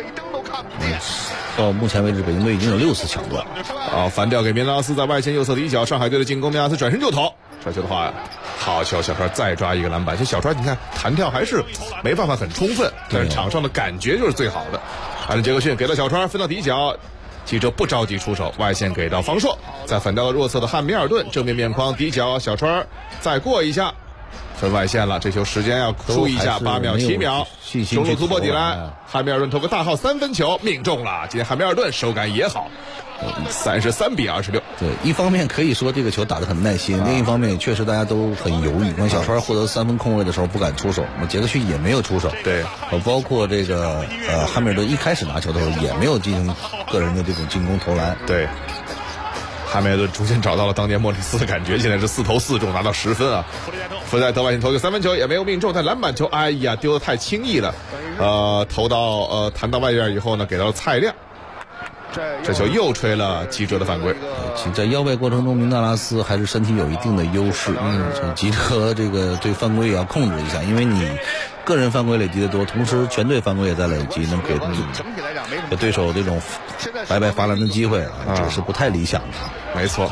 到目前为止，北京队已经有6次抢断。 反掉给米拉斯在外线右侧的一脚，上海队的进攻，米拉斯转身就投，传球的话，好球！小川再抓一个篮板。这小川你看弹跳还是没办法很充分，但是场上的感觉就是最好的。反正杰克逊给了小川分到底角， 记者不着急出手，外线给到方硕，再反到弱侧的汉密尔顿，正面面框底角小川再过一下，分外线了，这球时间要注意一下，8秒7秒，中路突破底来，汉密尔顿投个大号3分球命中了，今天汉密尔顿手感也好。33比26。 对，一方面可以说这个球打得很耐心，另一方面确实大家都很犹豫。那小川获得3分空位的时候不敢出手，那杰克逊也没有出手。 对， 包括这个汉密尔顿一开始拿球的时候也没有进行个人的这种进攻投篮。 对，汉密尔顿逐渐找到了当年莫里斯的感觉，现在是4投4中拿到10分啊。弗莱特外线投一个3分球也没有命中，但篮板球哎呀丢得太轻易了，投到弹到外边以后呢，给到了蔡亮。这球又吹了吉哲的犯规。 在腰背过程中，明纳拉斯还是身体有一定的优势。吉哲这个对犯规也要控制一下，因为你个人犯规累积的多，同时全队犯规也在累积，能给对手这种白白罚篮的机会这是不太理想的。 没错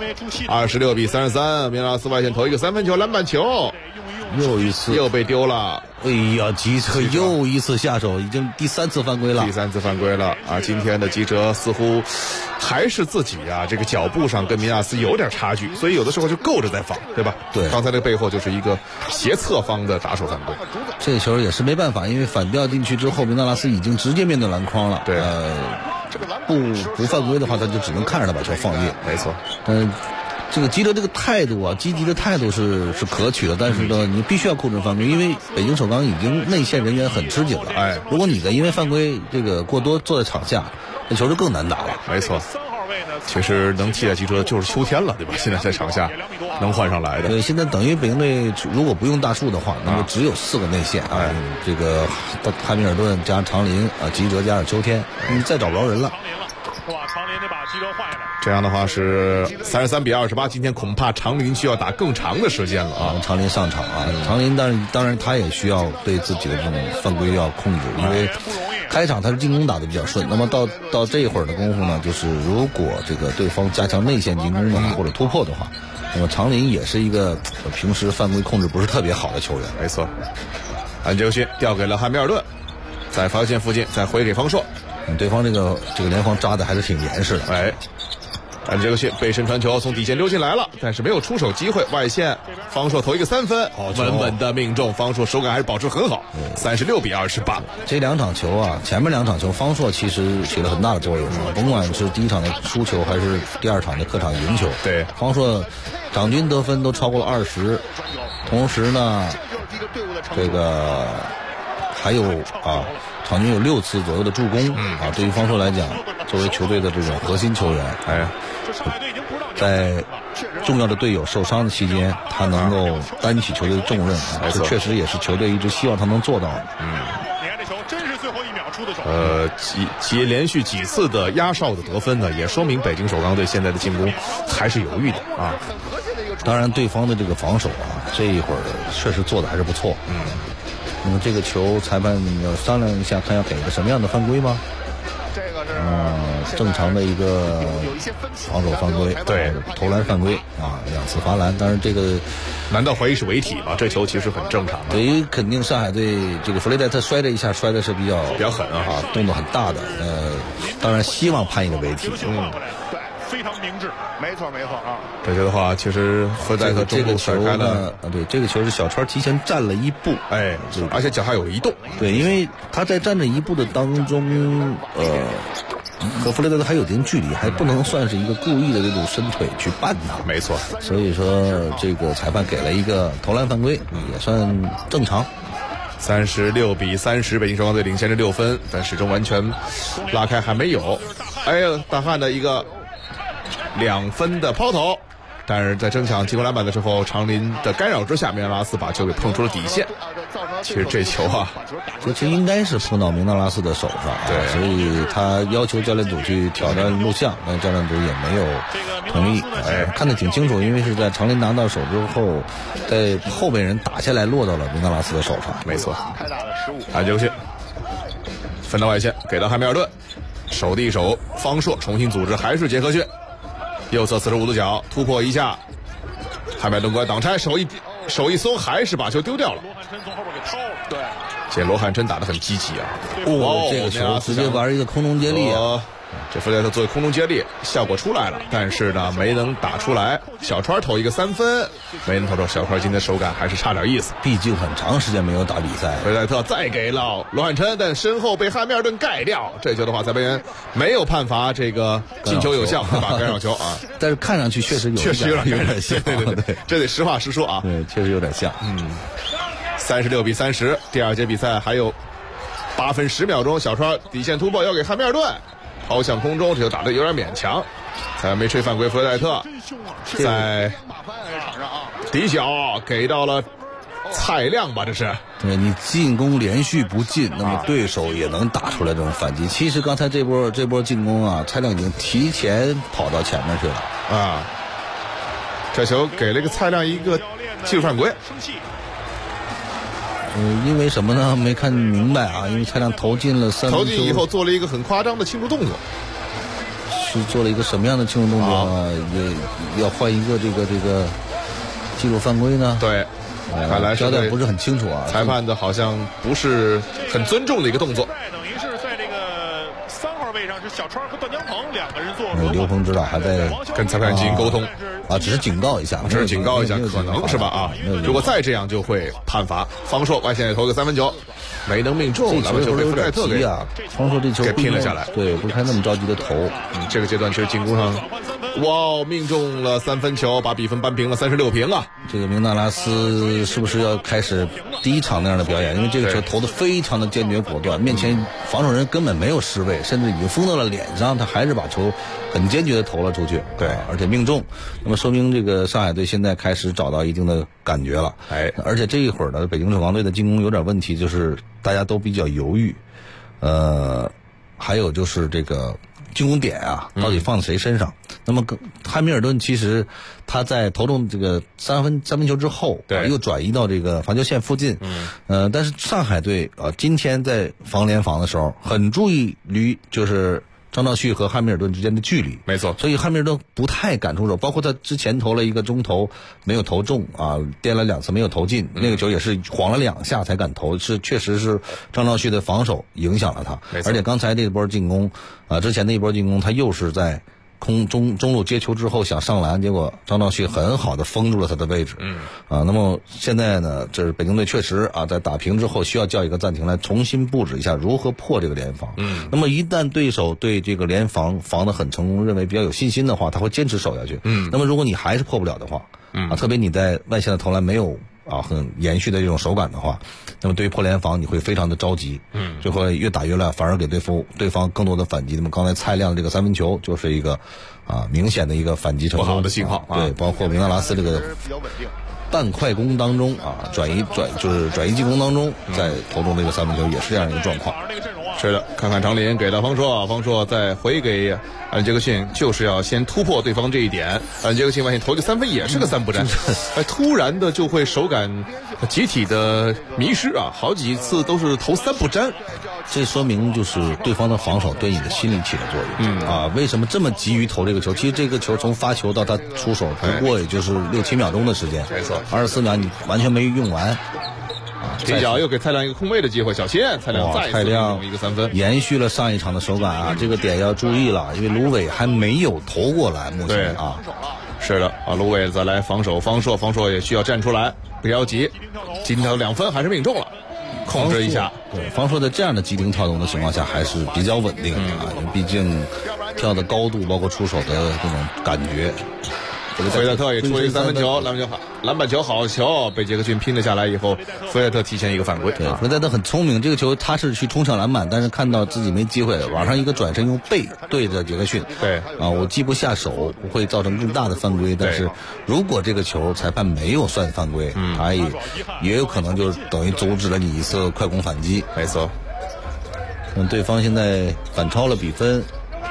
，26比33，明纳拉斯外线投一个3分球，篮板球又被丢了。 哎呀，吉哲又一次下手，已经第3次犯规了。 第3次犯规了啊！今天的吉哲似乎还是自己啊，这个脚步上跟米纳斯有点差距，所以有的时候就够着在防，对吧？ 对， 刚才那个背后就是一个斜侧方的打手犯规。 这个球也是没办法，因为反吊进去之后，米纳拉斯已经直接面对篮筐了。 对， 不犯规的话，他就只能看着他把球放进。 没错， 这个吉哲这个态度啊，积极的态度是可取的，但是呢，你必须要控制犯规，因为北京首钢已经内线人员很吃紧了。 哎， 如果你因为犯规这个过多坐在场下，这球就更难打了。 没错，其实能替代吉哲就是秋天了，对吧？现在在场下能换上来的。 对，现在等于北京队如果不用大树的话，那么只有4个内线啊，这个汉密尔顿加长林吉哲加上秋天，你再找不着人了。 哇，长林得把吉哲换下来。 这样的话是33比28，今天恐怕长林需要打更长的时间了啊！ 长林上场啊，长林当然他也需要对自己的这种犯规要控制，因为开场他是进攻打得比较顺，那么到这一会儿的功夫呢，就是如果这个对方加强内线进攻呢或者突破的话，那么长林也是一个平时犯规控制不是特别好的球员。 没错，安杰克逊调给了汉密尔顿，在罚球线附近再回给方硕。 对方这个联防扎的还是挺严实的。 哎，安杰克逊背身传球从底线溜进来了，但是没有出手机会，外线方硕投一个3分，稳稳的命中，方硕手感还是保持很好，36比28。 这2场球啊，前面2场球方硕其实起了很大的作用啊，甭管是第1场的输球还是第2场的客场赢球， 对， 方硕场均得分都超过了20，同时呢，这个还有场均有6次左右的助攻对于方硕来讲，作为球队的这种核心球员，在重要的队友受伤的期间，他能够担起球队的重任这确实也是球队一直希望他能做到的。 你看这球真是最后1秒出的手。 连续几次的压哨的得分呢，也说明北京首钢队现在的进攻还是犹豫的啊。 当然，对方的这个防守这一会儿确实做的还是不错。那么这个球裁判要商量一下，看要给个什么样的犯规吗？正常的一个防守犯规， 对， 投篮犯规2次罚篮。但是这个难道怀疑是违体吗？这球其实很正常的。 对于肯定上海队这个弗雷戴特摔的一下摔的是比较狠动作很大的。当然希望判一个违体。 非常明智，没错啊。 这球的话，其实弗雷戴特中路甩开了。 对，这个球是小川提前站了1步， 而且脚还有移动。 对，因为他在站着1步的当中，和弗雷戴特还有一定距离，还不能算是一个故意的这种伸腿去绊他。 没错， 所以说这个裁判给了一个投篮犯规，也算正常。 36比30，北京首钢队领先着6分，但始终完全拉开还没有。大汉的一个2分的抛投，但是在争抢进攻篮板的时候，长林的干扰之下，明纳拉斯把球给碰出了底线。其实这球这球应该是碰到明纳拉斯的手上， 对， 所以他要求教练组去挑战录像，但教练组也没有同意。看得挺清楚，因为是在长林拿到手之后，在后边人打下来落到了明纳拉斯的手上。 没错，安杰克逊分到外线给到汉密尔顿，手递手，方硕重新组织，还是杰克逊，右侧45度角突破一下，汉密尔顿过来挡拆，手一松，还是把球丢掉了。 对， 这罗汉琛打得很积极啊！ 这个球直接玩一个空中接力啊！ 这弗雷特作为空中接力，效果出来了，但是呢没能打出来。小川投一个3分，没能投中。小川今天手感还是差点意思， 毕竟很长时间没有打比赛。 弗雷特再给了罗汉琛，但身后被汉密尔顿盖掉。这球的话，裁判员没有判罚这个进球有效，对吧？干扰球啊！ 但是看上去确实有点像， 对，这得实话实说啊。 对，确实有点像。 36-30，第二节比赛还有8分10秒钟，小川底线突破要给汉密尔顿。抛向空中，这球打得有点勉强，才没吹犯规。弗雷特在底角给到了蔡亮吧，这是。 对，你进攻连续不进，那么对手也能打出来这种反击。其实刚才这波进攻啊，蔡亮已经提前跑到前面去了啊。这球给了一个蔡亮一个技术犯规。 因为什么呢？没看明白啊！因为蔡亮投进了3分球， 投进以后做了一个很夸张的庆祝动作， 是做了一个什么样的庆祝动作啊？也要换一个这个记录犯规呢？ 对，看来交代不是很清楚啊。 裁判的好像不是很尊重的一个动作。 等于是在这个3号位上是小川和段江鹏2个人做。 刘鹏指导还在跟裁判进行沟通。 只是警告一下， 只是警告一下，可能是吧啊？如果再这样就会判罚。方硕外线也投个3分球，没能命中，篮板球被弗莱特给方硕这球给拼了下来。 对，不该那么着急的投。 这个阶段其实进攻上，哇，命中了3分球，把比分扳平了36-0啊！ 这个明纳拉斯是不是要开始第一场那样的表演？因为这个球投得非常的坚决果断，面前防守人根本没有失位，甚至已经封到了脸上，他还是把球很坚决的投了出去。 对， 而且命中。那么说明这个上海队现在开始找到一定的感觉了。而且这一会儿呢，北京首钢队的进攻有点问题，就是大家都比较犹豫。还有就是这个进攻点啊，到底放在谁身上？那么汉密尔顿其实他在投中这个三分球之后，又转移到这个罚球线附近。但是上海队今天在防联防的时候，很注意于就是张兆旭和汉密尔顿之间的距离， 没错， 所以汉密尔顿不太敢出手，包括他之前投了一个中投没有投中啊，颠了2次没有投进，那个球也是晃了2下才敢投，确实是张兆旭的防守影响了他，而且刚才这波进攻之前那一波进攻他又是在中路接球之后想上篮，结果张兆旭很好的封住了他的位置。那么现在呢，这是北京队确实在打平之后需要叫一个暂停来重新布置一下如何破这个联防。那么一旦对手对这个联防防得很成功，认为比较有信心的话，他会坚持守下去。那么如果你还是破不了的话，特别你在外线的投篮没有很延续的这种手感的话，那么对于破联防你会非常的着急，就会越打越乱，反而给对方更多的反击。那么刚才蔡亮的这个3分球就是一个明显的一个反击成功不好的信号。 对，包括明纳拉斯这个半快攻当中转移进攻当中，在投中这个3分球也是这样一个状况。 是的，看看长林给到方硕再回给安杰克逊，就是要先突破对方这一点。安杰克逊外线投个3分也是个3不沾，突然的就会手感集体的迷失好几次都是投3不沾。 这说明就是对方的防守对你的心理起了作用。为什么这么急于投这个球？其实这个球从发球到他出手不过也就是6-7秒钟的时间， 没错 ，24秒你完全没用完。 这脚又给蔡亮一个空位的机会，小心蔡亮再次用一个3分， 延续了上一场的手感这个点要注意了，因为芦苇还没有投过来，目前是的芦苇再来防守方硕也需要站出来，不着急，今天2分还是命中了，控制一下。 对，方硕在这样的急停跳动的情况下还是比较稳定的毕竟跳的高度包括出手的这种感觉。 弗雷特也出了一个3分球，篮板球好球，被杰克逊拼了下来以后，弗雷特提前一个犯规。 对，弗雷特很聪明，这个球他是去冲抢篮板，但是看到自己没机会，往上一个转身用背对着杰克逊。 对我既不下手，不会造成更大的犯规，但是如果这个球裁判没有算犯规，他也有可能就是等于阻止了你一次快攻反击。 没错。 对方现在反超了比分。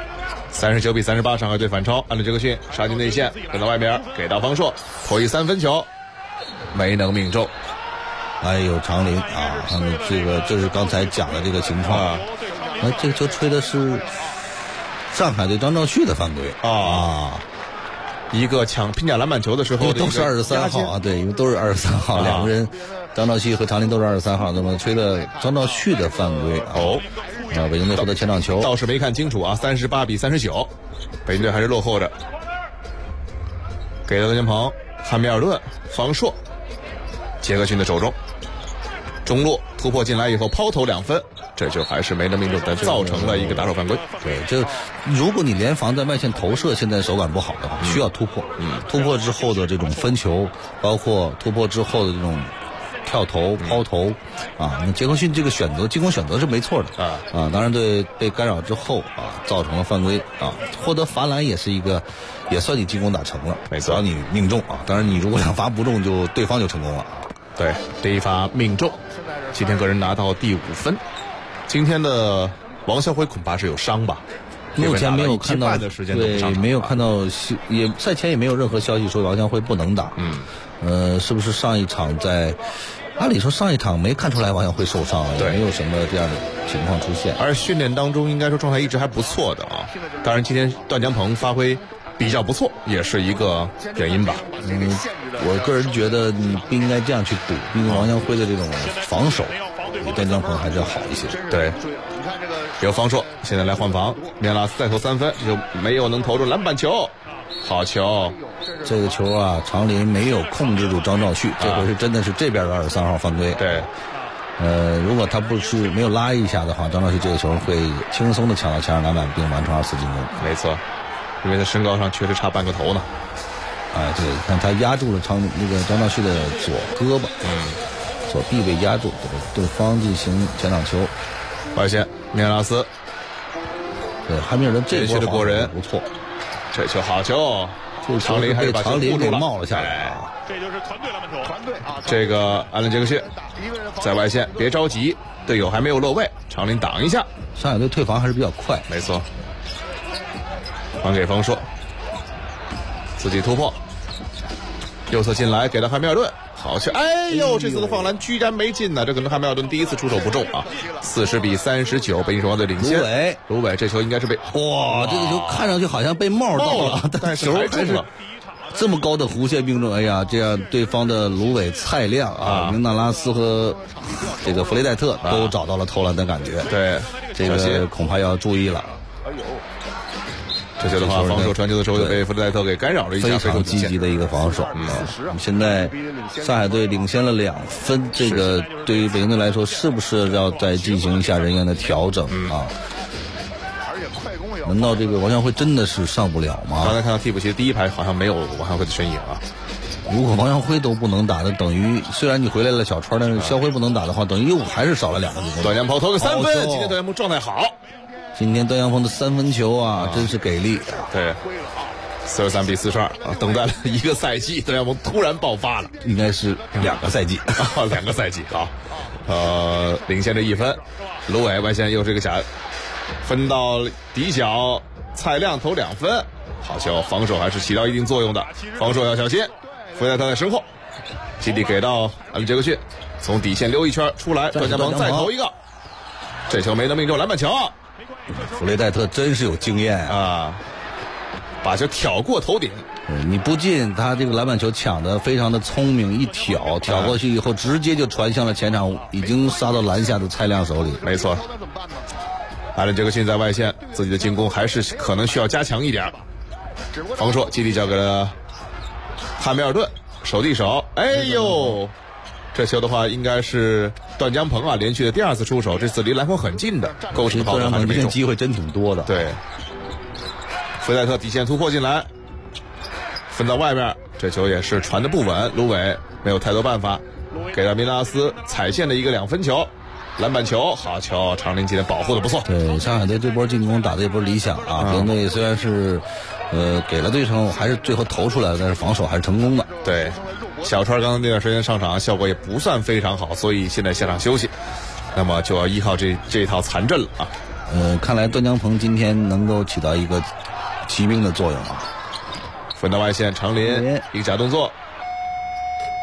39-38，上海队反超，安德杰克逊杀进内线，跟到外边给到方硕，投一3分球，没能命中。 长林这是刚才讲的这个情况这个球吹的是上海队张兆旭的犯规一个拼抢篮板球的时候都是23号啊，对，因为都是23号，两个人，张兆旭和常林都是23号，那么吹的张兆旭的犯规北京队获得前场球， 倒是没看清楚啊，38-39，北京队还是落后着，给了段江鹏、汉密尔顿、方硕、杰克逊的手中，中路突破进来以后抛投2分。这就还是没能命中，但造成了一个打手犯规。 对，就如果你联防在外线投射现在手感不好的话，需要突破。突破之后的这种分球，包括突破之后的这种跳投、抛投那杰克逊这个选择进攻选择是没错的当然被干扰之后造成了犯规获得罚篮也是一个，也算你进攻打成了， 没错， 只要你命中当然你如果2罚不中，就对方就成功了。 对，第一罚命中，今天个人拿到第5分。今天的王啸辉恐怕是有伤吧？ 目前没有看到的时间都不上场， 没有看到，也赛前也没有任何消息说王啸辉不能打。是不是上一场按理说上一场没看出来王啸辉受伤，也没有什么这样的情况出现。 而训练当中应该说状态一直还不错的当然今天段江鹏发挥比较不错，也是一个原因吧。 我个人觉得你不应该这样去赌，因为王啸辉的这种防守比段江鹏还是要好一些。 对，有方硕现在来换防，米拉斯再投3分，就没有能投中篮板球，好球。 这个球常林没有控制住张兆旭，这回是真的是这边的23号犯规。 对， 如果他不是没有拉一下的话，张兆旭这个球会轻松的抢到前场篮板并完成2次进攻。 没错，因为他身高上确实差半个头呢。 对，看他压住了张兆旭的左胳膊，左臂被压住，对方进行前场球。 外线米拉斯， 对，汉密尔顿这波的过人不错， 这球好球， 常林还是把常林给冒了下来这就是团队篮板球，团队这个安伦杰克逊在外线，别着急，队友还没有落位，常林挡一下。 上海队退防还是比较快， 没错。还给方硕，自己突破，右侧进来给了汉密尔顿，好球！哎呦，这次的放篮居然没进呢，这可能汉密尔顿第一次出手不中40-39，北京首钢队领先。卢伟这球应该是被这个球看上去好像被帽到了，但球还是这么高的弧线命中，哎呀，这样对方的卢伟、蔡亮明纳拉斯和这个弗雷戴特都找到了投篮的感觉。 对， 这个恐怕要注意了。 这球的话，防守传球的时候就被弗雷戴特给干扰了一下， 非常积极的一个防守。现在上海队领先了2分，这个对于北京队来说，是不是要再进行一下人员的调整难道这个王啸辉真的是上不了吗？ 刚才看到替补席第一排好像没有王啸辉的身影如果王啸辉都不能打的，等于虽然你回来了小川，但是肖辉不能打的话，等于又还是少了2个进攻。 段江鹏投个3分，今天段江鹏状态好。 今天段江鹏的3分球真是给力。 对，43-42等待了1个赛季，段江鹏突然爆发了， 应该是2个赛季 2个赛季领先着1分。卢伟外线又是一个假分到底角，蔡亮投2分，好球，防守还是起到一定作用的，防守要小心。弗雷戴特在身后，基地给到安伦杰克逊，从底线溜一圈出来，段江鹏再投一个，这球没能命中篮板球。 弗雷戴特真是有经验把球挑过头顶。 你不进，他这个篮板球抢得非常的聪明，一挑过去以后，直接就传向了前场已经杀到篮下的蔡亮手里。 没错，艾伦杰克逊在外线，自己的进攻还是可能需要加强一点。防守基地交给了汉密尔顿，手递手，哎呦，这球的话应该是段江鹏连续的第2次出手，这次离篮筐很近的，构成好的还是没中， 机会真挺多的。 对，弗雷戴特底线突破进来，分到外面，这球也是传的不稳，卢伟没有太多办法，给到米拉斯踩线的一个2分球，篮板球，好球，常林今天保护的不错。 对，上海队这波进攻打的也不是理想北京队虽然是给了对手，还是最后投出来了，但是防守还是成功的。 对，小川刚刚那段时间上场效果也不算非常好，所以现在下场休息，那么就要依靠这套残阵了看来段江鹏今天能够起到一个骑兵的作用分到外线，常林一个假动作，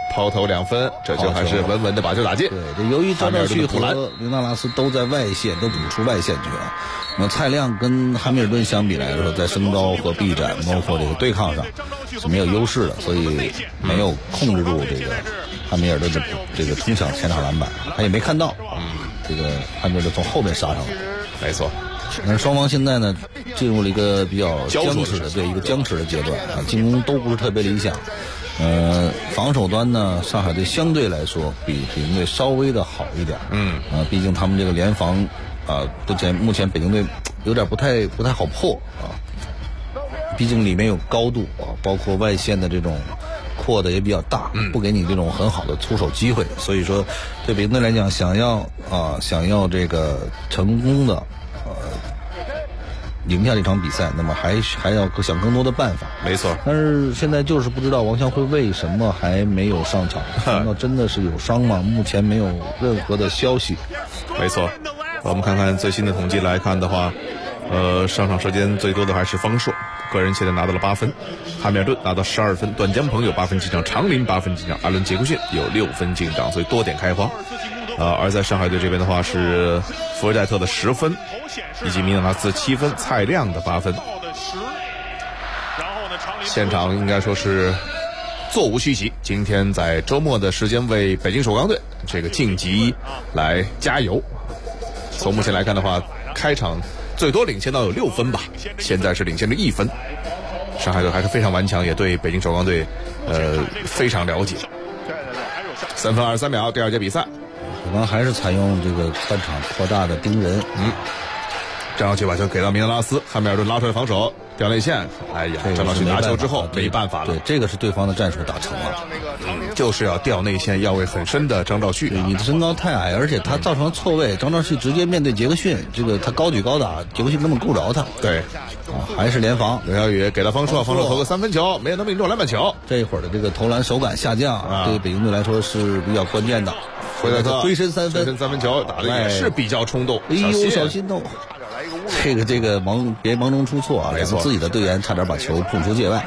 抛投2分，这球还是稳稳的把球打进。 对，这由于张兆旭和明纳拉斯都在外线，都补出外线去了。那么蔡亮跟汉密尔顿相比来说，在身高和臂展，包括这个对抗上是没有优势的，所以没有控制住这个汉密尔顿的这个冲抢前场篮板，他也没看到。这个汉密尔顿从后面杀上来， 没错。 那双方现在呢进入了一个比较僵持的一个僵持的阶段啊，进攻都不是特别理想。防守端呢，上海队相对来说比北京队稍微的好一点。毕竟他们这个联防目前北京队有点不太好破啊。毕竟里面有高度啊，包括外线的这种扩的也比较大，不给你这种很好的出手机会。所以说，对北京队来讲，想要这个成功的赢下这场比赛，那么还要想更多的办法。 没错。 但是现在就是不知道王祥辉为什么还没有上场？难道真的是有伤吗？目前没有任何的消息。 没错。我们看看最新的统计来看的话，上场时间最多的还是方硕，个人现在拿到了8分，汉密尔顿拿到12分，段江鹏有8分进账，长林8分进账，阿伦杰克逊有6分进账，所以多点开花。而在上海队这边的话是福尔代特的10分，以及米纳拉斯7分，蔡亮的8分。现场应该说是座无虚席，今天在周末的时间为北京首钢队这个晋级来加油。从目前来看的话，开场最多领先到有6分吧，现在是领先着1分。上海队还是非常顽强，也对北京首钢队非常了解。3分23秒，第2节比赛。 首钢还是采用这个半场扩大的盯人。 张兆旭把球给到米纳拉斯，汉密尔顿拉出来防守，掉内线。哎呀，张兆旭拿球之后没办法了。 对，这个是对方的战术打成了。 就是要掉内线，要位很深的张兆旭。 你的身高太矮，而且他造成了错位。张兆旭直接面对杰克逊，这个他高举高打，杰克逊根本够不着他。 对， 还是联防。 刘晓宇给了方硕，方硕投个3分球，没能命中篮板球。 这会儿的这个投篮手感下降，对北京队来说是比较关键的。 回来特追身3分， 追身3分球打的也是比较冲动。 哎呦，小心哦！这个别忙中出错啊！两个自己的队员差点把球碰出界外。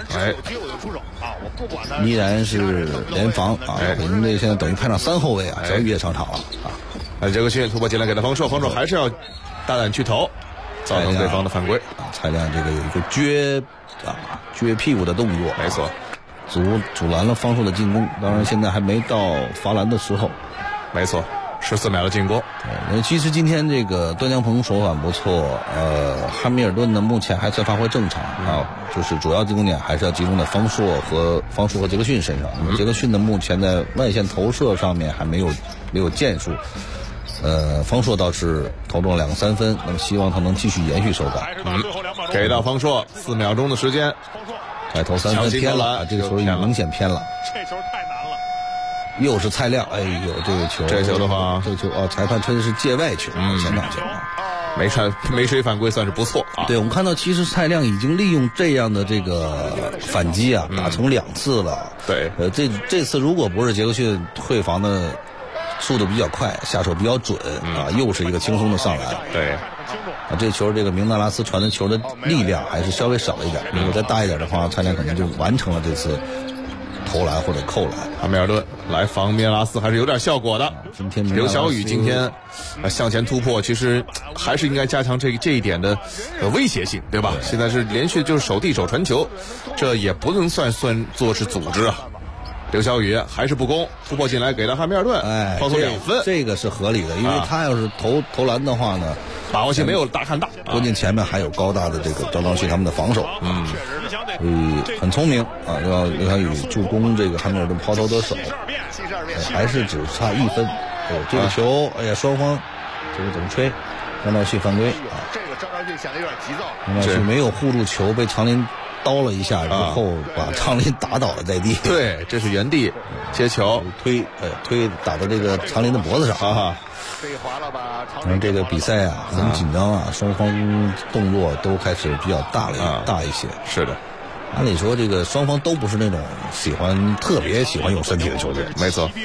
依然是联防啊！北京队现在等于派上3后卫啊，小雨也上场了啊！ 杰克逊突破进来给他方硕，方硕还是要大胆去投，造成对方的犯规。 蔡亮这个有一个撅屁股的动作， 没错， 阻拦了方硕的进攻。当然现在还没到罚篮的时候。 没错，14秒的进攻。 其实今天这个段江鹏手感不错，汉密尔顿呢目前还算发挥正常啊，就是主要进攻点还是要集中在方硕和杰克逊身上。杰克逊呢目前在外线投射上面还没有建树，方硕倒是投中了2个3分，那么希望他能继续延续手感。 给到方硕4秒钟的时间， 再投3分偏了，这个球明显偏了。 这球太难了。 又是蔡亮，哎呦，这球的话，裁判吹的是界外球，前场球没吹犯规，算是不错啊。 对，我们看到其实蔡亮已经利用这样的这个反击啊，打成2次了。 对， 这次如果不是杰克逊退防的速度比较快，下手比较准啊，又是一个轻松的上篮。 对， 这球这个明纳拉斯传的球的力量还是稍微少了一点，如果再大一点的话，蔡亮可能就完成了这次投篮或者扣篮。 汉密尔顿来防米纳拉斯还是有点效果的。 今天刘晓宇今天向前突破，其实还是应该加强这一点的威胁性，对吧？现在是连续就是手递手传球，这也不能算作是组织啊。刘晓宇还是不攻，突破进来给了汉密尔顿，抛投2分， 这个是合理的，因为他要是投篮的话呢， 把握性没有大看大， 关键前面还有高大的这个张兆旭他们的防守，很聪明啊，让刘晓宇助攻这个汉密尔顿抛投得手，还是只差1分。这个球，哎呀，双方这个怎么吹？张兆旭犯规啊！ 这个张兆旭显得有点急躁， 张兆旭没有护住球，被长林刀了一下之后，把长林打倒了在地。 对，这是原地接球推打到这个长林的脖子上啊。这个比赛啊很紧张啊，双方动作都开始比较大一些。 是的， 按理说这个双方都不是那种特别喜欢用身体的球队。 没错。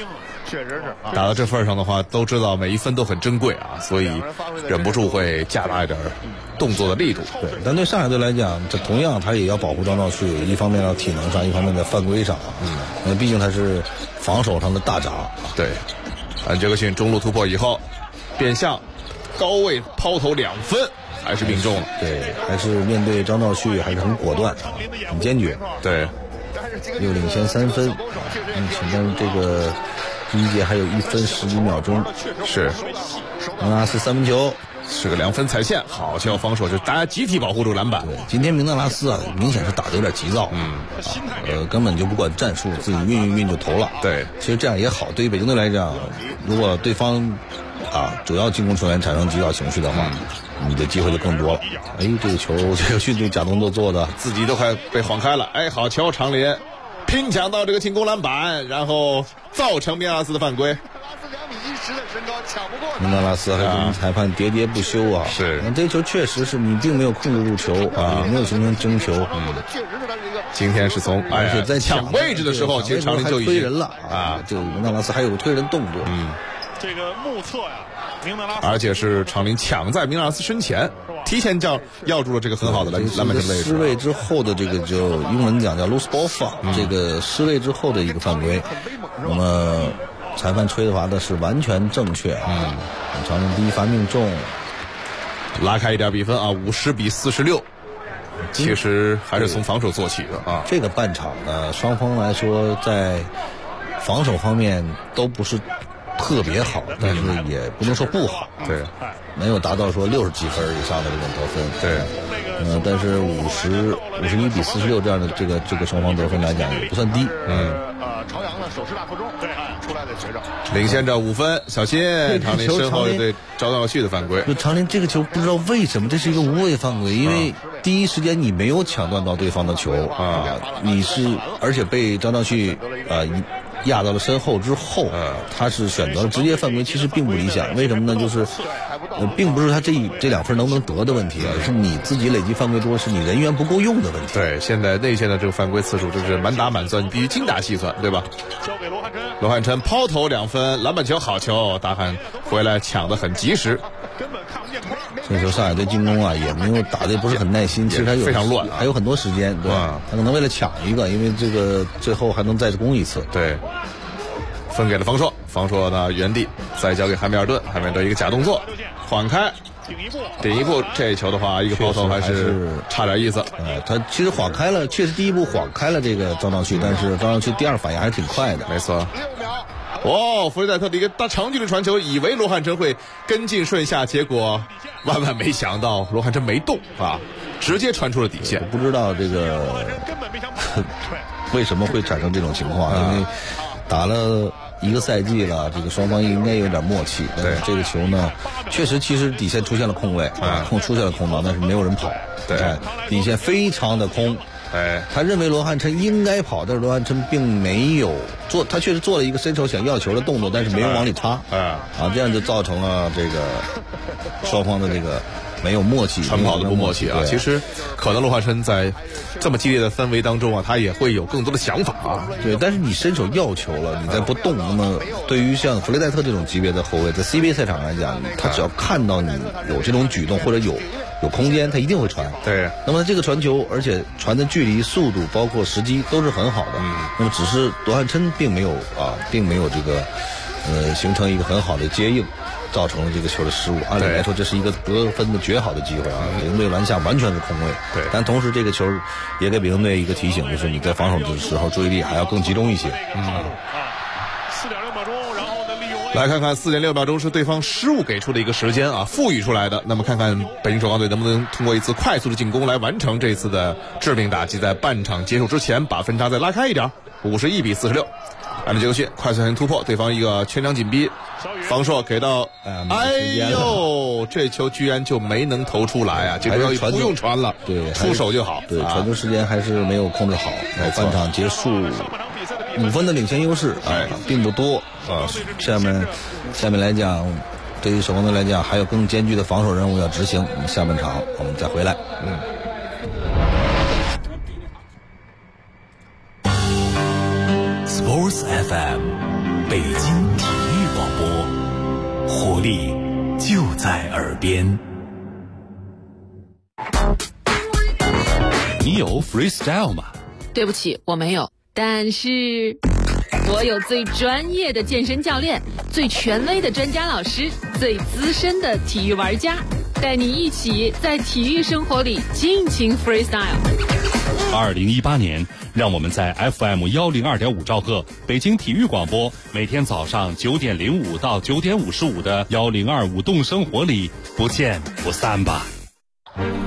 确实是打到这份上的话，都知道每一分都很珍贵啊，所以忍不住会加大一点动作的力度。 对，但对上海队来讲，这同样他也要保护张兆旭，一方面要体能上，一方面在犯规上啊。毕竟他是防守上的大闸。 对，安杰克逊中路突破以后，变向高位抛投2分，还是命中了。 对，还是面对张兆旭还是很果断，很坚决。 对， 又领先3分。但是这个第一节还有1分11秒钟。 是明纳拉斯3分球， 是个2分踩线，好球防守，就大家集体保护住篮板。 对，今天明纳拉斯啊，明显是打得有点急躁，根本就不管战术，自己运就投了。 对， 其实这样也好，对于北京队来讲，如果对方主要进攻球员产生急躁情绪的话，你的机会就更多了。这个球，这个迅速假动作做的， 自己都快被晃开了。好球，长林拼抢到这个进攻篮板，然后造成明纳拉斯的犯规。 明纳拉斯还跟裁判喋喋不休啊！ 是， 这个球确实是你并没有控制住球也没有形成争球。 今天是从而且在抢位置的时候，其实长林就已经推人了就明纳拉斯还有个推人动作。 这个目测呀，明纳拉斯， 而且是长林抢在明纳拉斯身前，提前要住了这个很好的篮板的位置。 失位之后的这个就英文讲叫 loose ball foul，这个失位之后的一个犯规。那么裁判吹的罚的是完全正确长林第一罚命中， 拉开一点比分50比46。其实还是从防守做起的这个半场呢，双方来说在防守方面都不是特别好，但是也不能说不好。 对， 没有达到说60几分以上的这种得分。 对， 但是51比46这样的这个双方得分来讲也不算低。 朝阳呢手势大附中，对，出来的学生领先着5分，小心长林身后对张兆旭的犯规。 长林这个球不知道为什么这是一个无谓犯规，因为第一时间你没有抢断到对方的球你是而且被张兆旭压到了身后之后他是选择了直接犯规，其实并不理想。为什么呢？就是并不是他这2分能不能得的问题，而是你自己累积犯规多，是你人员不够用的问题。 对，现在内线的这个犯规次数就是满打满算，你必须精打细算，对吧？ 交给罗汉琛， 罗汉琛抛投2分，篮板球好球，大汉回来抢得很及时。 根本看不见框。 这时候上海队进攻也没有打得不是很耐心，其实他非常乱还有很多时间，对他可能为了抢一个，因为这个最后还能再攻一次。 对，分给了方硕呢原地再交给汉密尔顿，汉密尔顿一个假动作晃开顶一步，这球的话一个抛投还是差点意思。 他其实晃开了，确实第一步晃开了这个张兆旭，但是张兆旭第二反应还是挺快的。 没错。弗雷戴特的一个大长距离传球，以为罗汉琛会跟进顺下，结果万万没想到罗汉琛没动直接传出了底线。 不知道这个为什么会产生这种情况，因为打了1个赛季了，这个双方应该有点默契。 对， 这个球呢，确实其实底线出现了空位，出现了空档，但是没有人跑。 对， 底线非常的空。他认为罗汉琛应该跑，但是罗汉琛并没有做，他确实做了一个伸手想要球的动作，但是没有往里插。这样就造成了这个双方的这个没有默契， 传跑的不默契其实可能罗汉琛在这么激烈的氛围当中他也会有更多的想法对，但是你伸手要球了，你再不动，那么对于像弗雷戴特这种级别的后卫，在 CBA 赛场来讲，他只要看到你有这种举动或者有空间，他一定会传。 对， 那么这个传球，而且传的距离、速度，包括时机都是很好的。那么只是罗汉琛并没有这个形成一个很好的接应，造成了这个球的失误。按理来说，这是一个得分的绝好的机会北京队篮下完全是空位。 对， 但同时这个球也给北京队一个提醒，就是你在防守的时候注意力还要更集中一些。 4.6秒钟，然后呢利用来看看4.6秒钟是对方失误给出的一个时间赋予出来的。那么看看北京首钢队能不能通过一次快速的进攻来完成这次的致命打击，在半场结束之前把分差再拉开一点，51比46。安德杰克逊快速突破，对方一个全场紧逼，方硕给到，这球居然就没能投出来这球不用传了， 对， 出手就好。 对，传球时间还是没有控制好。半场结束5分的领先优势并不多下面来讲，对于首钢队来讲还有更艰巨的防守任务要执行。下半场我们再回来。 Sports FM， 北北京体育广播，活力就在耳边。 你有 freestyle 吗？ 对不起，我没有，但是我有最专业的健身教练，最权威的专家老师，最资深的体育玩家，带你一起在体育生活里尽情 freestyle。 2018年，让我们在 FM102.5兆赫北京体育广播，每天早上9点05到9点55的102舞动生活里不见不散吧。